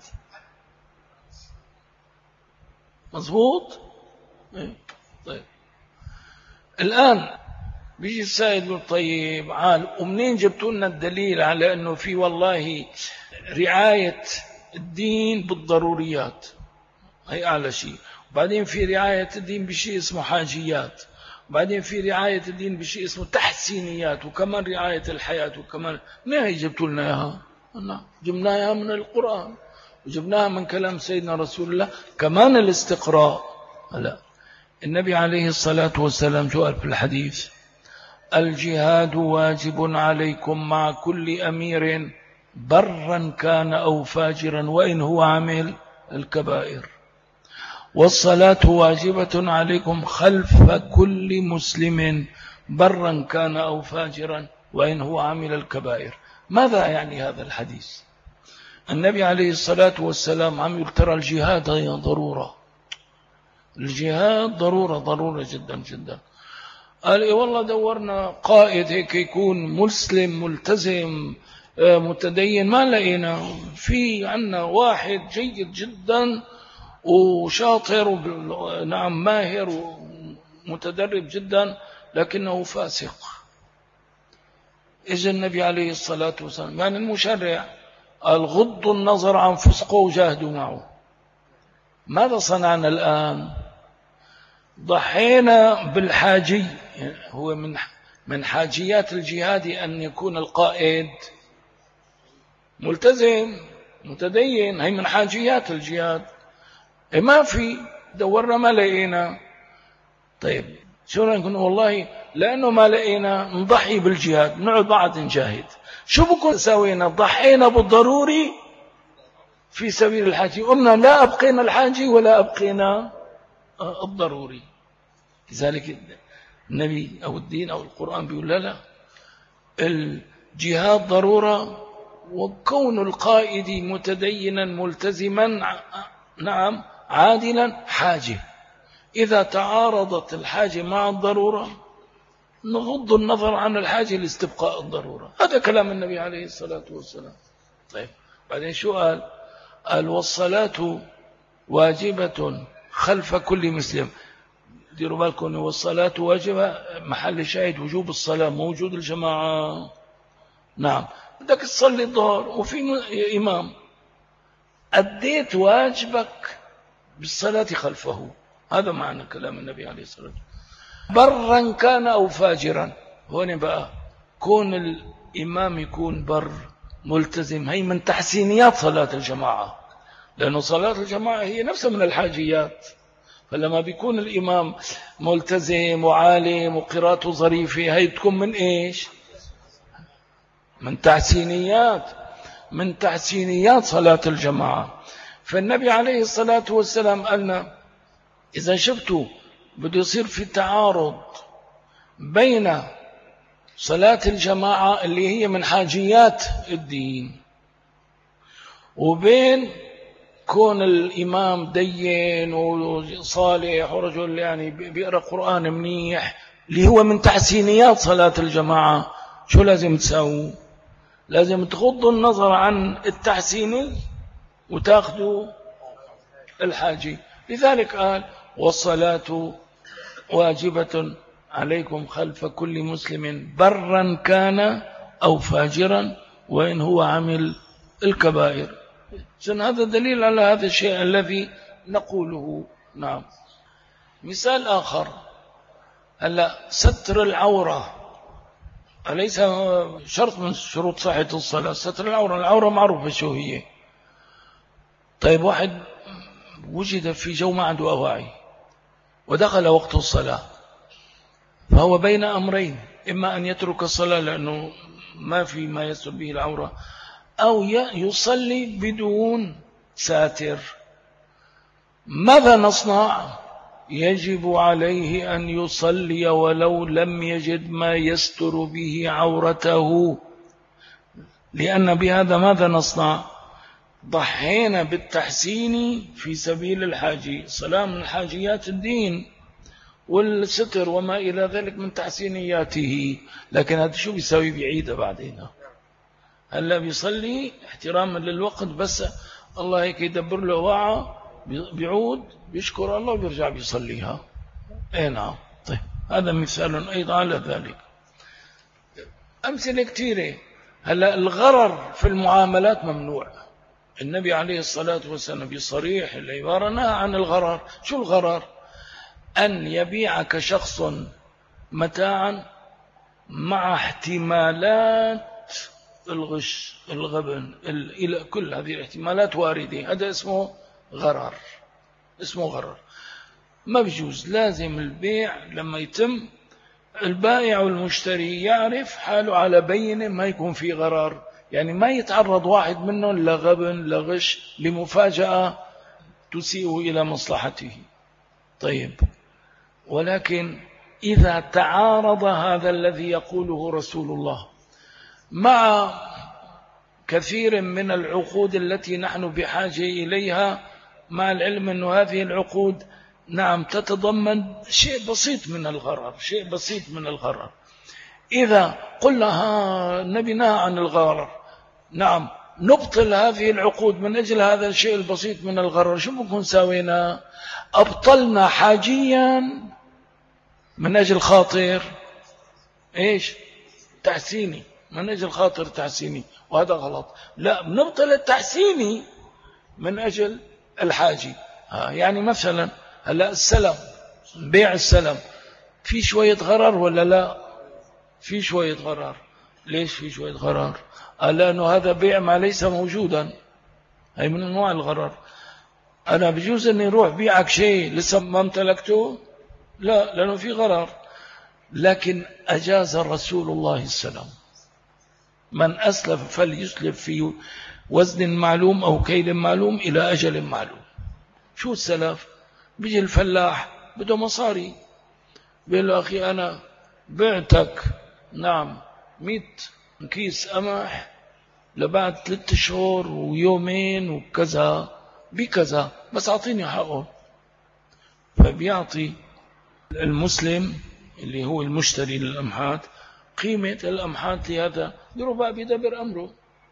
Speaker 1: مظبوط. طيب الآن بيجي السائل يقول طيب عال، ومنين جبتوا لنا الدليل على أنه في والله رعاية الدين بالضروريات؟ هي أعلى شيء. وبعدين في رعاية الدين بشيء اسمه حاجيات، وبعدين في رعاية الدين بشيء اسمه تحسينيات، وكمان رعاية الحياة، وكمان ما هي جبتوا لنا إياها؟ جبناها من القرآن، وجبناها من كلام سيدنا رسول الله، كمان الاستقراء. لا، النبي عليه الصلاة والسلام قال في الحديث: الجهاد واجب عليكم مع كل أمير برا كان أو فاجرا وإن هو عمل الكبائر، والصلاة واجبة عليكم خلف كل مسلم برا كان أو فاجرا وإن هو عمل الكبائر. ماذا يعني هذا الحديث؟ النبي عليه الصلاة والسلام عم يقول ترى الجهاد هي ضرورة، الجهاد ضرورة جدا جدا. قال إيه والله دورنا قائد هيك يكون مسلم ملتزم متدين، ما لقينا. في عنا واحد جيد جدا وشاطر نعم ماهر ومتدرب جدا لكنه فاسق. إذا النبي عليه الصلاة والسلام يعني المشرع قال غضوا النظر عن فسقه وجاهدوا معه. ماذا صنعنا الآن؟ ضحينا بالحاجي. هو من حاجيات الجهاد أن يكون القائد ملتزم متدين، هي من حاجيات الجهاد. ما في دورنا ما لقينا. طيب شو نقول؟ والله لأنه ما لقينا نضحي بالجهاد، نقعد بعد نجاهد. شو بكون سوينا؟ ضحينا بالضروري في سبيل الحاجي، قمنا لا أبقينا الحاجي ولا أبقينا الضروري. لذلك النبي أو الدين أو القرآن بيقول لا، الجهاد ضرورة، وكون القائد متدينا ملتزما نعم عادلا حاجة. إذا تعارضت الحاجة مع الضرورة نغض النظر عن الحاجة لاستبقاء الضرورة. هذا كلام النبي عليه الصلاة والسلام. طيب بعدين شو قال؟ قال والصلاة واجبة خلف كل مسلم. ديروا بالكم، والصلاة واجبة محل شاهد وجوب الصلاة، موجود الجماعة. نعم بدك تصلي الظهر وفي إمام، أديت واجبك بالصلاة خلفه. هذا معنى كلام النبي عليه الصلاة والسلام. برا كان أو فاجرا، هون بقى كون الإمام يكون بر ملتزم، هي من تحسينيات صلاة الجماعة، لأنه صلاة الجماعة هي نفسها من الحاجيات. فلما بيكون الإمام ملتزم وعالم وقراءته ظريفة، هي تكون من إيش؟ من تحسينيات صلاة الجماعة. فالنبي عليه الصلاة والسلام قالنا إذا شفتوا بده يصير في تعارض بين صلاة الجماعة اللي هي من حاجيات الدين وبين كون الإمام دين وصالح ورجل يعني بيقرأ قرآن منيح اللي هو من تحسينيات صلاة الجماعة، شو لازم تسووا؟ لازم تغضوا النظر عن التحسيني وتاخذوا الحاجي. لذلك قال والصلاة واجبة عليكم خلف كل مسلم برا كان أو فاجرا وإن هو عمل الكبائر. إذن هذا دليل على هذا الشيء الذي نقوله. نعم. مثال آخر، هلا ستر العورة أليس شرط من شروط صحة الصلاة؟ ستر العورة معروفة شو هي. طيب واحد وجد في جو ما عنده أواعي ودخل وقت الصلاة، فهو بين أمرين، إما أن يترك الصلاة لأنه ما في ما يستر به العورة، أو يصلي بدون ساتر. ماذا نصنع؟ يجب عليه أن يصلي ولو لم يجد ما يستر به عورته، لأن بهذا ماذا نصنع؟ ضحينا بالتحسين في سبيل الحاجي. صلاة من حاجيات الدين، والستر وما إلى ذلك من تحسينياته، لكن هذا شو بيسوي؟ بعيدة بعدين. هلا بيصلي احتراما للوقت، بس الله هيك يدبر له وعى، بيعود بيشكر الله وبيرجع بيصليها. اي نعم. طيب هذا مثال أيضا على ذلك. أمثلة كثيرة. هلا الغرر في المعاملات ممنوع. النبي عليه الصلاة والسلام بصريح العبارة نهى عن الغرر. شو الغرر؟ أن يبيعك شخص متاعا مع احتمالات الغش، الغبن، كل هذه الاحتمالات واردة. هذا اسمه غرر. اسمه غرر. ما بيجوز. لازم البيع لما يتم البائع والمشتري يعرف حاله على بينه، ما يكون في غرر، يعني ما يتعرض واحد منهم لغبن، لغش، لمفاجأة تسيء إلى مصلحته. طيب، ولكن إذا تعارض هذا الذي يقوله رسول الله مع كثير من العقود التي نحن بحاجة إليها، مع العلم أن هذه العقود نعم تتضمن شيء بسيط من الغرر، إذا قلنا النبي نهى عن الغرر، نعم نبطل هذه العقود من أجل هذا الشيء البسيط من الغرر، شو بنكون سوينا؟ أبطلنا حاجيا من أجل خاطر إيش؟ تحسيني، من أجل خاطر تحسيني، وهذا غلط. لا، بنبطل التحسيني من أجل الحاجي. يعني مثلا هلا السلم، بيع السلم في شوية غرر ولا لا؟ في شوية غرر. ليش في شوية غرر؟ لأنه هذا بيع ما ليس موجودا، هي من أنواع الغرر. أنا بجوز أني روح بيعك شيء لسه ما امتلكته؟ لا، لأنه في غرر. لكن أجاز رسول الله السلام من أسلف فليسلف في وزن معلوم أو كيل معلوم إلى أجل معلوم. شو السلف؟ بيجي الفلاح بده مصاري، بيقول له أخي أنا بعتك نعم 100 كيس قمح لبعد 3 شهور ويومين وكذا بكذا، بس أعطيني حقه. فبيعطي المسلم اللي هو المشتري للأمحات قيمة الأمحات لهذا، بربع بيدبر أمره،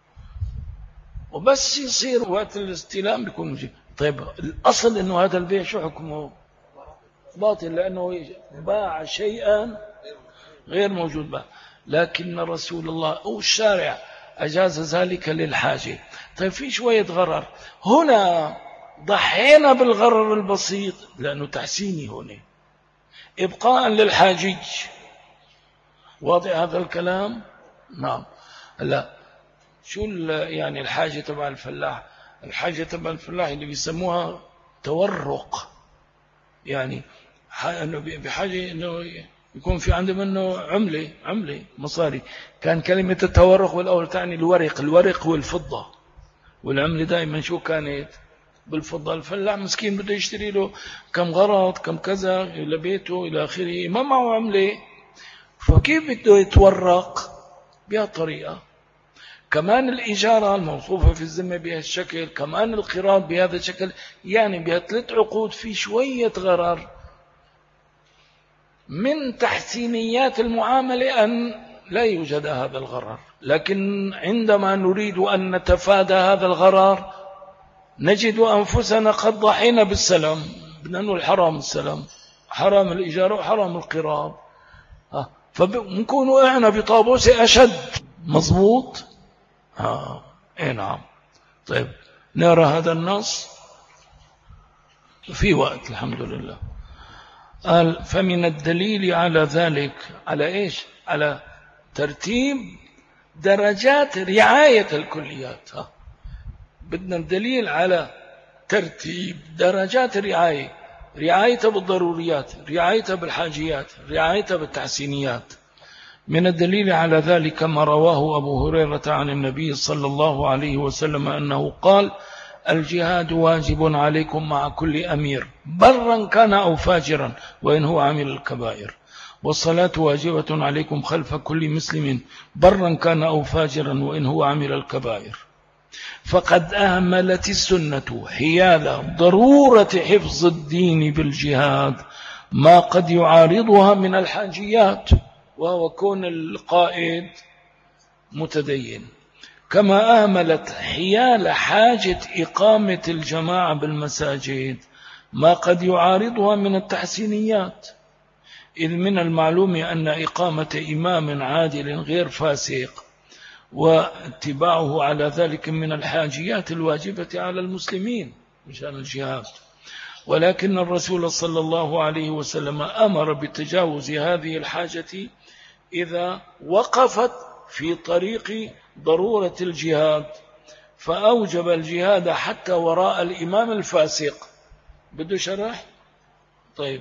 Speaker 1: وبس يصير وقت الاستلام بيكون مجيب. طيب الأصل أنه هذا البيع شو حكمه؟ باطل، لأنه باع شيئا غير موجود به. لكن رسول الله أو الشارع أجاز ذلك للحاجة. طيب في شوية غرر هنا، ضحينا بالغرر البسيط لأنه تحسيني هنا إبقاء للحاجج. واضح هذا الكلام؟ نعم. لا، شو يعني الحاجة تبع الفلاح؟ الحاجة تبع الفلاح اللي بيسموها تورق، يعني بحاجة أنه يكون في عنده منه عملة مصاري. كان كلمة التورق والأول تعني الورق والفضة، والعملة دائما شو كانت؟ بالفضة. الفلاح مسكين بده يشتري له كم غرض كم كذا إلى بيته إلى آخره، ما معه عملة، فكيف بده يتورق؟ بهالطريقة. كمان الإجارة الموصوفة في الذمة بهالشكل، كمان القراض بهذا الشكل، يعني بهالثلاث عقود في شوية غرر. من تحسينيات المعاملة أن لا يوجد هذا الغرر، لكن عندما نريد أن نتفادى هذا الغرر نجد أنفسنا قد ضحينا بالسلام. بدنا نقول حرام السلام، حرام الإجارة وحرام القراض، فنكون وقعنا بطابوس أشد. مضبوط؟ اي نعم. طيب نرى هذا النص في وقت الحمد لله. قال فمن الدليل على ذلك، على إيش؟ على ترتيب درجات رعاية الكليات. بدنا الدليل على ترتيب درجات الرعاية، رعاية بالضروريات، رعاية بالحاجيات، رعاية بالتحسينيات. من الدليل على ذلك ما رواه أبو هريرة عن النبي صلى الله عليه وسلم أنه قال: الجهاد واجب عليكم مع كل أمير برا كان أو فاجرا وإن هو عمل الكبائر، والصلاة واجبة عليكم خلف كل مسلم برا كان أو فاجرا وإن هو عمل الكبائر. فقد أهملت السنة حيال ضرورة حفظ الدين بالجهاد ما قد يعارضها من الحاجيات، وهو كون القائد متدين، كما أهملت حيال حاجة إقامة الجماعة بالمساجد ما قد يعارضها من التحسينيات، إذ من المعلوم أن إقامة إمام عادل غير فاسق واتباعه على ذلك من الحاجيات الواجبة على المسلمين مشان الجهاد. ولكن الرسول صلى الله عليه وسلم أمر بتجاوز هذه الحاجة إذا وقفت في طريق ضرورة الجهاد، فأوجب الجهاد حتى وراء الإمام الفاسق. بده شرح؟ طيب.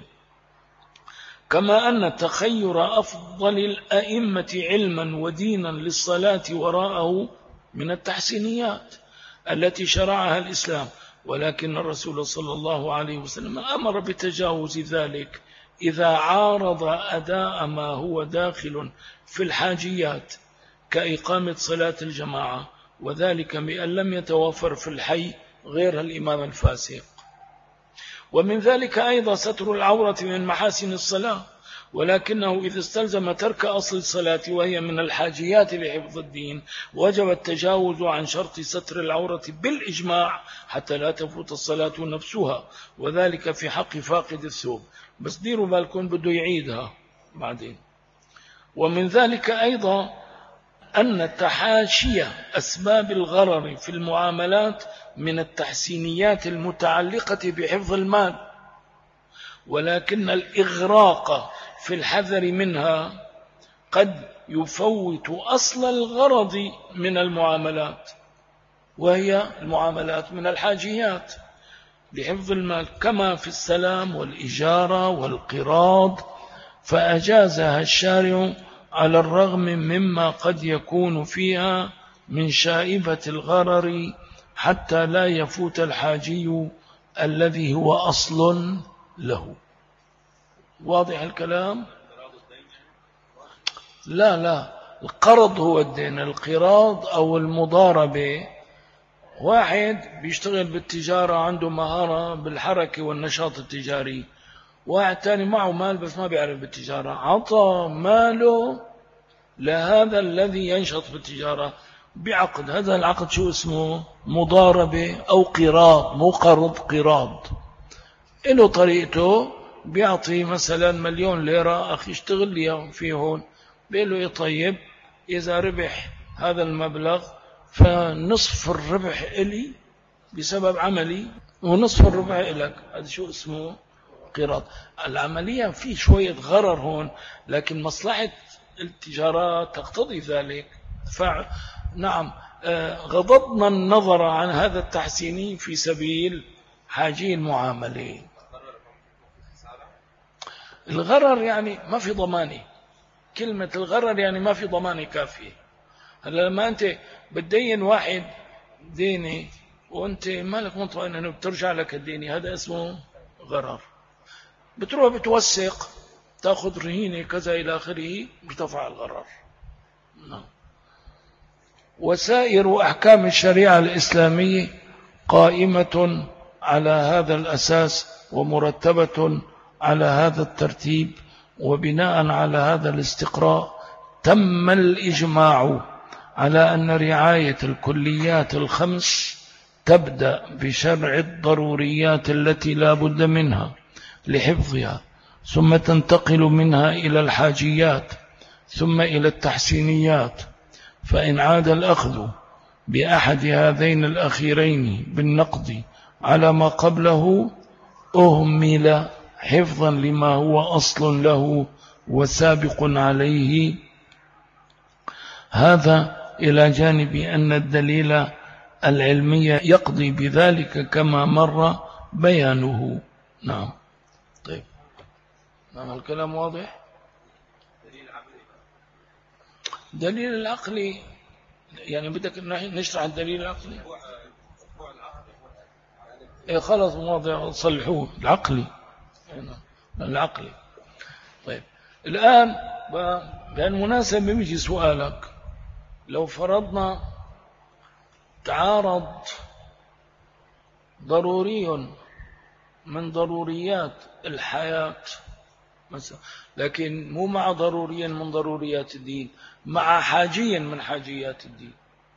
Speaker 1: كما أن تخير أفضل الأئمة علما ودينا للصلاة وراءه من التحسينيات التي شرعها الإسلام، ولكن الرسول صلى الله عليه وسلم أمر بتجاوز ذلك إذا عارض أداء ما هو داخل في الحاجيات كإقامة صلاة الجماعة، وذلك بأن لم يتوفر في الحي غير الإمام الفاسق. ومن ذلك أيضا ستر العورة من محاسن الصلاة، ولكنه إذا استلزم ترك أصل الصلاة وهي من الحاجيات لحفظ الدين وجب التجاوز عن شرط ستر العورة بالإجماع حتى لا تفوت الصلاة نفسها، وذلك في حق فاقد الثوب. بس ديروا بالكم بده يعيدها بعدين. ومن ذلك أيضا أن تحاشي أسباب الغرر في المعاملات من التحسينيات المتعلقة بحفظ المال، ولكن الإغراق في الحذر منها قد يفوت أصل الغرض من المعاملات، وهي المعاملات من الحاجيات لحفظ المال، كما في السلام والإجارة والقراض، فأجازها الشارع على الرغم مما قد يكون فيها من شائبة الغرر حتى لا يفوت الحاجي الذي هو أصل له. واضح الكلام؟ لا، القرض هو الدين. القراض أو المضاربة، واحد بيشتغل بالتجارة عنده مهارة بالحركة والنشاط التجاري، واحد تاني معه مال بس ما بيعرف بالتجارة، عطى ماله لهذا الذي ينشط بالتجارة بعقد. هذا العقد شو اسمه؟ مضاربة أو قراض، مو قرض، قراض. له طريقته، بيعطي مثلا 1,000,000 ليرة، أخي اشتغل لي فيه هون، بيقول له طيب إذا ربح هذا المبلغ فنصف الربح إلي بسبب عملي ونصف الربح إلك. هذا شو اسمه؟ قراض. العملية في شوية غرر هون، لكن مصلحة التجارات تقتضي ذلك. فنعم، غضضنا النظر عن هذا التحسيني في سبيل حاجي المعاملين. الغرر يعني ما في ضماني، كلمة الغرر يعني ما في ضماني كافية. هلا لما أنت بتدين واحد ديني وأنت مالك مطمئن أنه بترجع لك الديني، هذا اسمه غرر. بتروح بتوثق، تأخذ رهينة كذا إلى آخره، ارتفع الغرر. وسائر أحكام الشريعة الإسلامية قائمة على هذا الأساس ومرتبة على هذا الترتيب، وبناء على هذا الاستقراء تم الإجماع على أن رعاية الكليات الخمس تبدأ بشرع الضروريات التي لا بد منها لحفظها، ثم تنتقل منها إلى الحاجيات، ثم إلى التحسينيات. فإن عاد الأخذ بأحد هذين الأخيرين بالنقد على ما قبله أهمل حفظا لما هو أصل له وسابق عليه. هذا إلى جانب أن الدليل العلمي يقضي بذلك كما مر بيانه. نعم. طيب، نعم، الكلام واضح. دليل العقلي يعني بدك نشرح الدليل العقلي. إيه خلاص واضح، صلحوه العقلي. العقلي. طيب الآن بالمناسبة بيجي سؤالك، لو فرضنا تعارض ضروري من ضروريات الحياة مثلا، لكن مو مع ضروري من ضروريات الدين، مع حاجي من حاجيات الدين.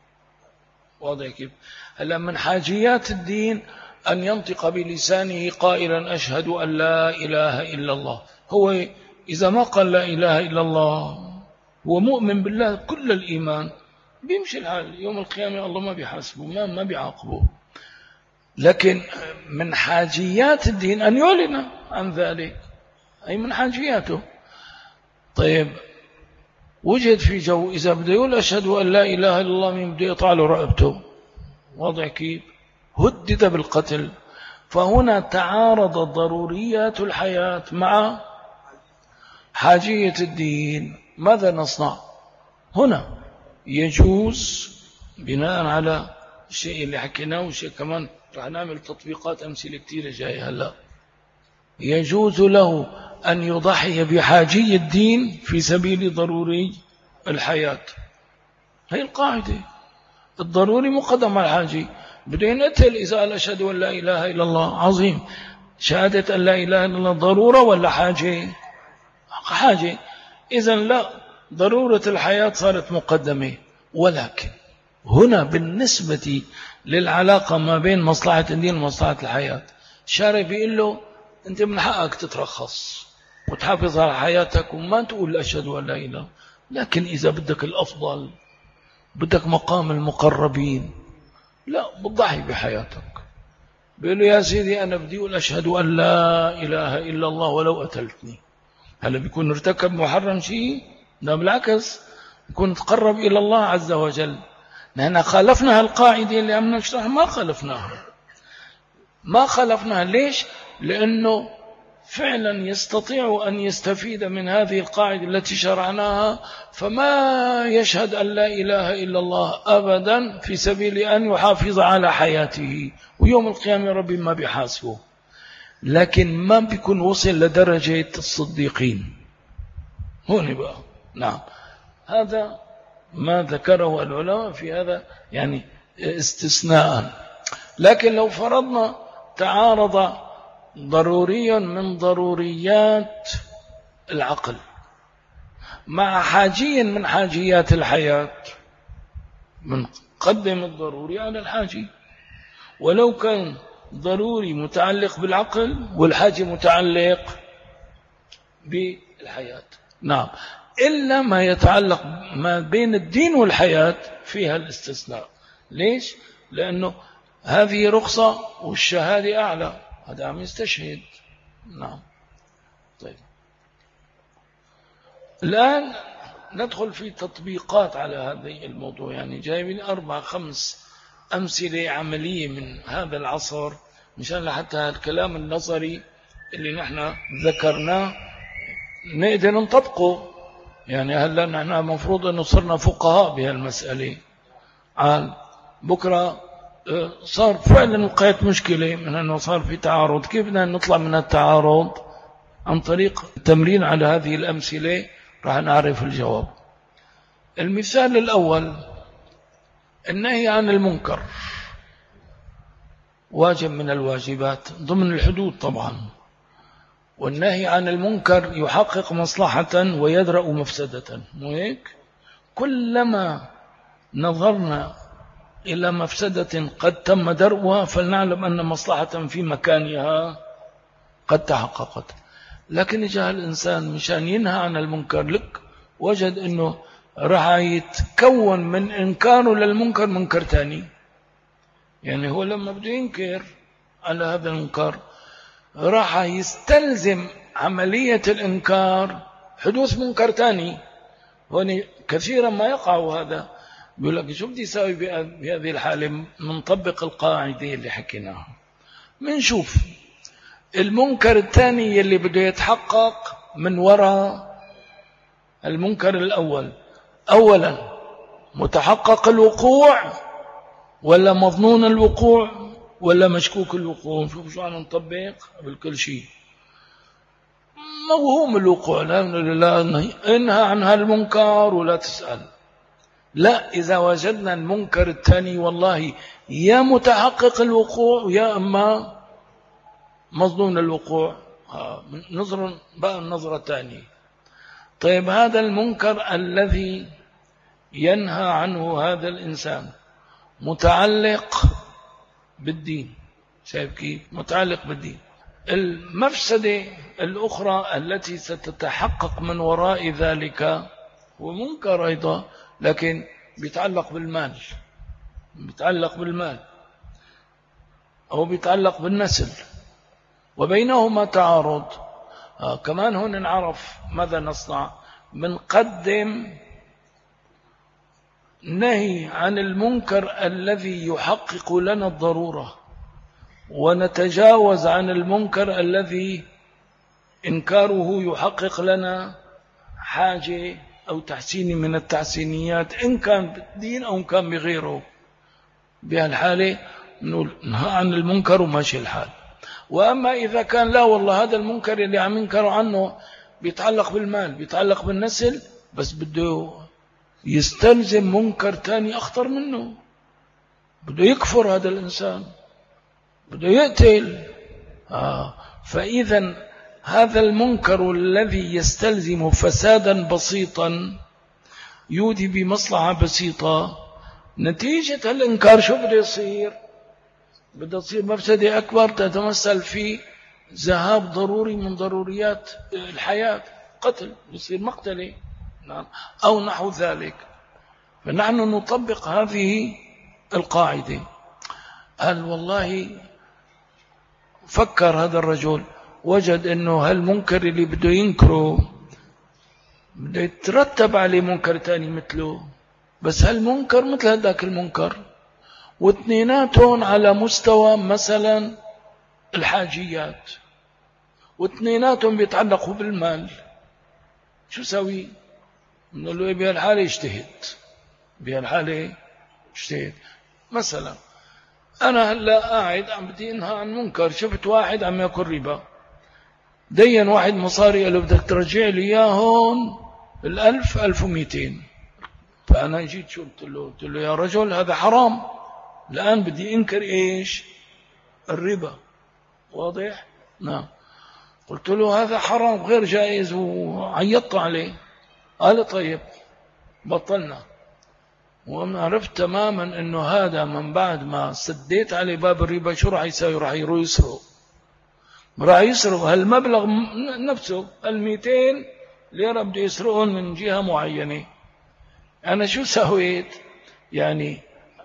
Speaker 1: واضح كيف؟ هلا من حاجيات الدين أن ينطق بلسانه قائلا أشهد أن لا إله إلا الله. هو إذا ما قال لا إله إلا الله هو مؤمن بالله كل الإيمان، بيمشي الحال، يوم القيامة الله ما بيحاسبه، ما بيعاقبه. لكن من حاجيات الدين أن يعلن عن ذلك، أي من حاجياته. طيب وجد في جو إذا بده يقول أشهد أن لا إله إلا الله، من بده يطع له رقبته. واضح كيف؟ هدد بالقتل. فهنا تعارض ضروريات الحياة مع حاجية الدين. ماذا نصنع هنا؟ يجوز بناء على الشيء اللي حكيناه وشيء كمان رح نعمل تطبيقات أمثلة كتيرة جاية هلا. يجوز له أن يضحي بحاجي الدين في سبيل ضروري الحياة. هي القاعدة، الضروري مقدم على الحاجي. بده ينقتل إذا قال أشهد أن لا إله إلا الله. عظيم. شهادة أن لا إله إلا الله ضرورة ولا حاجة؟ حاجة. إذن لا، ضرورة الحياة صارت مقدمة. ولكن هنا بالنسبة للعلاقة ما بين مصلحة الدين ومصلحة الحياة، الشارع بيقول له أنت من حقك تترخص وتحافظ على حياتك وما تقول أشهد أن لا إله، لكن إذا بدك الأفضل، بدك مقام المقربين، لا، بتضحي بحياتك. بيقول له يا سيدي أنا بدي أقول أشهد أن لا إله إلا الله ولو قتلتني. هل بيكون ارتكب محرم شيء؟ لا، بالعكس، يكون تقرب إلى الله عز وجل. نحن خالفنا القاعدة اللي عم نشرحها، ما خالفناها. ليش؟ لأنه فعلا يستطيع أن يستفيد من هذه القاعدة التي شرعناها، فما يشهد أن لا إله إلا الله أبدا في سبيل أن يحافظ على حياته، ويوم القيامة ربي ما بيحاسبه. لكن ما بيكون وصل لدرجة الصديقين. هون بقى. نعم، هذا ما ذكره العلماء في هذا يعني استثناء. لكن لو فرضنا تعارض ضروري من ضروريات العقل مع حاجي من حاجيات الحياة، بنقدم الضروري على الحاجي، ولو كان ضروري متعلق بالعقل والحاجي متعلق بالحياة. نعم، إلا ما يتعلق ما بين الدين والحياة فيها الاستثناء. ليش؟ لأنه هذه رخصة والشهادة أعلى، هذا عم يستشهد. نعم. طيب الآن ندخل في تطبيقات على هذا الموضوع، يعني جايبين 4-5 أمثلة عملية من هذا العصر مشان لحتى الكلام النظري اللي نحن ذكرناه نقدر نطبقه. يعني هلا نحن مفروض أنه صرنا فقهاء بهالمسألة. بكرة صار فعلا وقعت مشكلة من أنه صار في تعارض، كيف بدنا نطلع من التعارض؟ عن طريق التمرين على هذه الأمثلة راح نعرف الجواب. المثال الأول، النهي عن المنكر واجب من الواجبات ضمن الحدود طبعا، والنهي عن المنكر يحقق مصلحة ويدرأ مفسدة. مو هيك؟ كلما نظرنا إلى مفسدة قد تم درؤها فلنعلم أن مصلحة في مكانها قد تحققت. لكن جاء الإنسان مشان ينهى عن المنكر لك وجد أنه راح يتكون من إنكاره للمنكر منكر تاني. يعني هو لما بده ينكر على هذا المنكر راح يستلزم عملية الإنكار حدوث منكر تاني. هون كثيرا ما يقع هذا، بيقول لك شو بدي يساوي بهذه الحالة؟ منطبق القاعدة اللي حكيناها، منشوف المنكر الثاني اللي بده يتحقق من وراء المنكر الأول، أولا متحقق الوقوع ولا مظنون الوقوع ولا مشكوك الوقوع. شوف شو عم نطبق قبل كل شيء. موهوم الوقوع لا انهى عن هالمنكر ولا تسأل. لا، إذا وجدنا المنكر الثاني والله يا متحقق الوقوع يا أما مظنون الوقوع، نظر بقى النظرة الثانية. طيب هذا المنكر الذي ينهى عنه هذا الإنسان متعلق بالدين، شايف كيف متعلق بالدين. المفسدة الأخرى التي ستتحقق من وراء ذلك هو منكر أيضا، لكن بيتعلق بالمال، بيتعلق بالمال أو بيتعلق بالنسل، وبينهما تعارض. كمان هون نعرف ماذا نصنع. بنقدم نهي عن المنكر الذي يحقق لنا الضرورة، ونتجاوز عن المنكر الذي إنكاره يحقق لنا حاجة أو تحسين من التحسينيات، إن كان بالدين أو إن كان بغيره. بهالحالة نقول نهى عن المنكر وماشي الحال. وأما إذا كان لا والله هذا المنكر اللي عم ينكر عنه بيتعلق بالمال، بيتعلق بالنسل، بس بده يستلزم منكر تاني أخطر منه، بده يكفر هذا الإنسان، بده يقتل. فإذا هذا المنكر الذي يستلزم فسادا بسيطا يودي بمصلحة بسيطة، نتيجة الإنكار شو بده يصير؟ بده تصير مفسدة أكبر تتمثل في ذهاب ضروري من ضروريات الحياة، قتل، يصير مقتلة أو نحو ذلك. فنحن نطبق هذه القاعدة. قال والله فكر هذا الرجل، وجد أنه هالمنكر اللي بده ينكره بده يترتب عليه منكر تاني مثله، بس هالمنكر مثل هذاك المنكر، واثنيناتهم على مستوى مثلا الحاجيات، واثنيناتهم بيتعلقوا بالمال. شو سوي؟ نقول له بهالحالة اجتهد، بهالحالة اجتهد. مثلا أنا هلا قاعد عم بدي انهى عن منكر، شفت واحد عم ياكل ربا، دين واحد مصاري قال له بدك ترجع لي اياهم 1000 1200. فأنا جيت شو قلت له يا رجل هذا حرام، الآن بدي انكر ايش؟ الربا، واضح؟ نعم. قلت له هذا حرام غير جائز وعيطت عليه. قال طيب بطلنا. وأنا عرفت تماما أنه هذا من بعد ما سديت عليه باب الربا شو راح يساوي؟ راح يروح يسرق، راح يسرق هالمبلغ نفسه 200 ليرة بده يسرقون من جهة معينة. أنا شو سويت؟ يعني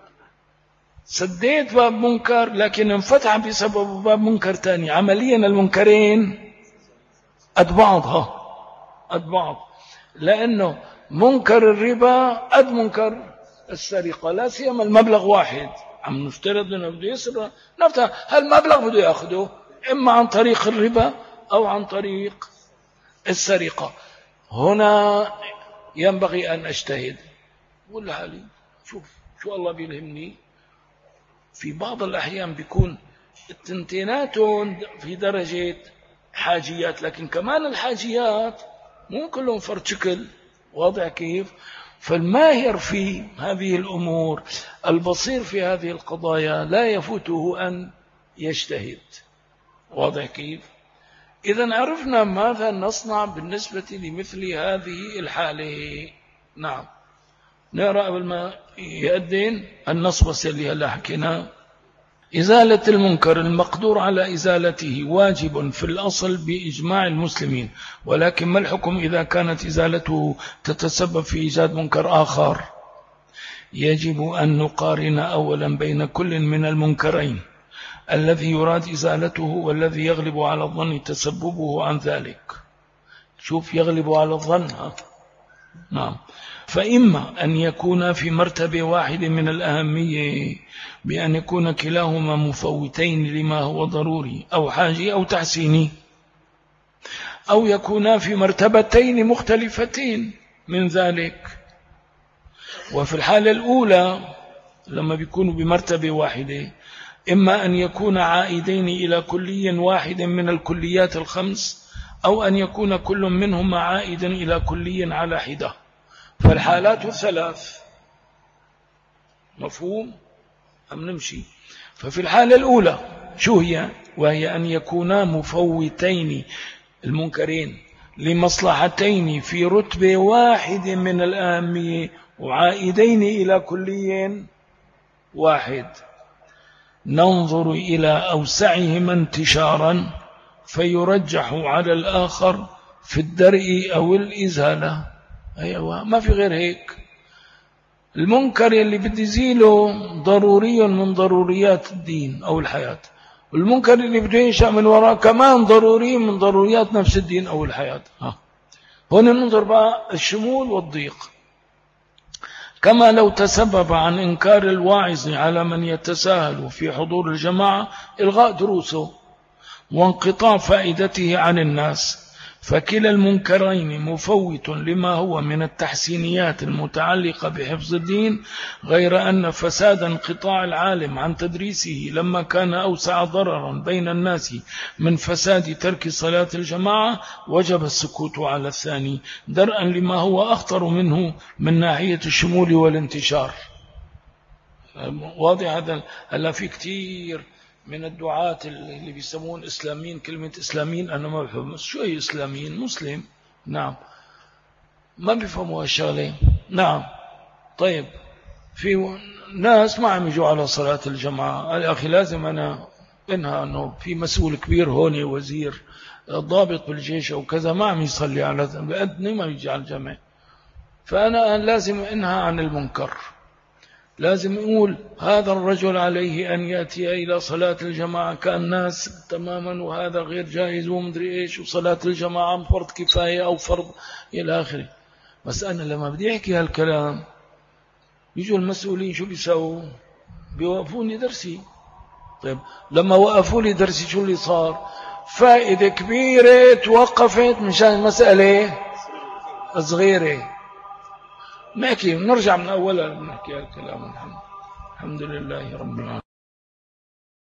Speaker 1: سديت باب منكر لكن انفتح بسبب باب منكر تاني. عمليا المنكرين قد بعض، لأنه منكر الربا قد منكر السرقة، لا سيما المبلغ واحد. عم نفترض أنه بده يسرق، نفترض هالمبلغ بده يأخذه إما عن طريق الربا أو عن طريق السرقة. هنا ينبغي أن أجتهد، ولا حالي شوف شو الله بيلهمني. في بعض الأحيان بيكون التنتيناتهم في درجة حاجيات، لكن كمان الحاجيات مو كلهم فرد شكل، واضح كيف؟ فالماهر في هذه الأمور، البصير في هذه القضايا، لا يفوته أن يجتهد، واضح كيف؟ إذن عرفنا ماذا نصنع بالنسبة لمثل هذه الحالة. نعم، نقرأ قبل ما يأذن النص بس اللي هلا حكينا. إزالة المنكر المقدور على إزالته واجب في الأصل بإجماع المسلمين، ولكن ما الحكم إذا كانت إزالته تتسبب في إيجاد منكر آخر؟ يجب أن نقارن أولا بين كل من المنكرين الذي يراد إزالته والذي يغلب على الظن تسببه عن ذلك. شوف، يغلب على الظن. نعم. فإما أن يكون في مرتبة واحدة من الأهمية بأن يكون كلاهما مفوتين لما هو ضروري أو حاجي أو تحسيني، أو يكونا في مرتبتين مختلفتين من ذلك. وفي الحالة الأولى لما بيكونوا بمرتبة واحدة إما أن يكون عائدين إلى كلي واحد من الكليات الخمس، أو أن يكون كل منهما عائدا إلى كلي على حدة، فالحالات ثلاث. مفهوم أم نمشي؟ ففي الحالة الأولى شو هي؟ وهي أن يكونا مفوتين المنكرين لمصلحتين في رتبة واحد من الأهمية وعائدين إلى كلي واحد، ننظر إلى أوسعهما انتشارا فيرجح على الآخر في الدرء أو الإزالة. أيوة، ما في غير هيك. المنكر اللي بدي يزيله ضروري من ضروريات الدين أو الحياة، والمنكر اللي بده ينشأ من وراء كمان ضروري من ضروريات نفس الدين أو الحياة. هنا ننظر بقى الشمول والضيق. كما لو تسبب عن إنكار الواعظ على من يتساهل في حضور الجماعة إلغاء دروسه وانقطاع فائدته عن الناس، فكلا المنكرين مفوت لما هو من التحسينيات المتعلقة بحفظ الدين، غير أن فساد انقطاع العالم عن تدريسه لما كان أوسع ضررا بين الناس من فساد ترك صلاة الجماعة وجب السكوت على الثاني درءا لما هو أخطر منه من ناحية الشمول والانتشار. واضح هذا؟ هلا في كتير من الدعاة اللي بيسمون إسلاميين، كلمة إسلاميين أنا ما بفهم شو هي إسلاميين. مسلم، نعم، ما بيفهموا هالشغلة. نعم. طيب، في ناس ما عم يجوا على صلاة الجماعة. يا أخي لازم أنا إنها أنه في مسؤول كبير هون، وزير ضابط بالجيش أو كذا، ما عم يصلي على بأدنى ما يجي على الجماعة، فأنا لازم إنها عن المنكر. لازم يقول هذا الرجل عليه أن يأتي إلى صلاة الجماعة كالناس تماما، وهذا غير جائز ومدري إيش، وصلاة الجماعة فرض كفاية أو فرض إلى آخره. بس أنا لما بدي أحكي هالكلام يجوا المسؤولين شو بيسووا؟ بيوقفوني درسي. طيب لما وقفوا لي درسي شو اللي صار؟ فائدة كبيرة توقفت مشان مسألة صغيرة. نحكي نرجع من أولا نحكي هالكلام. الحمد لله رب العالمين.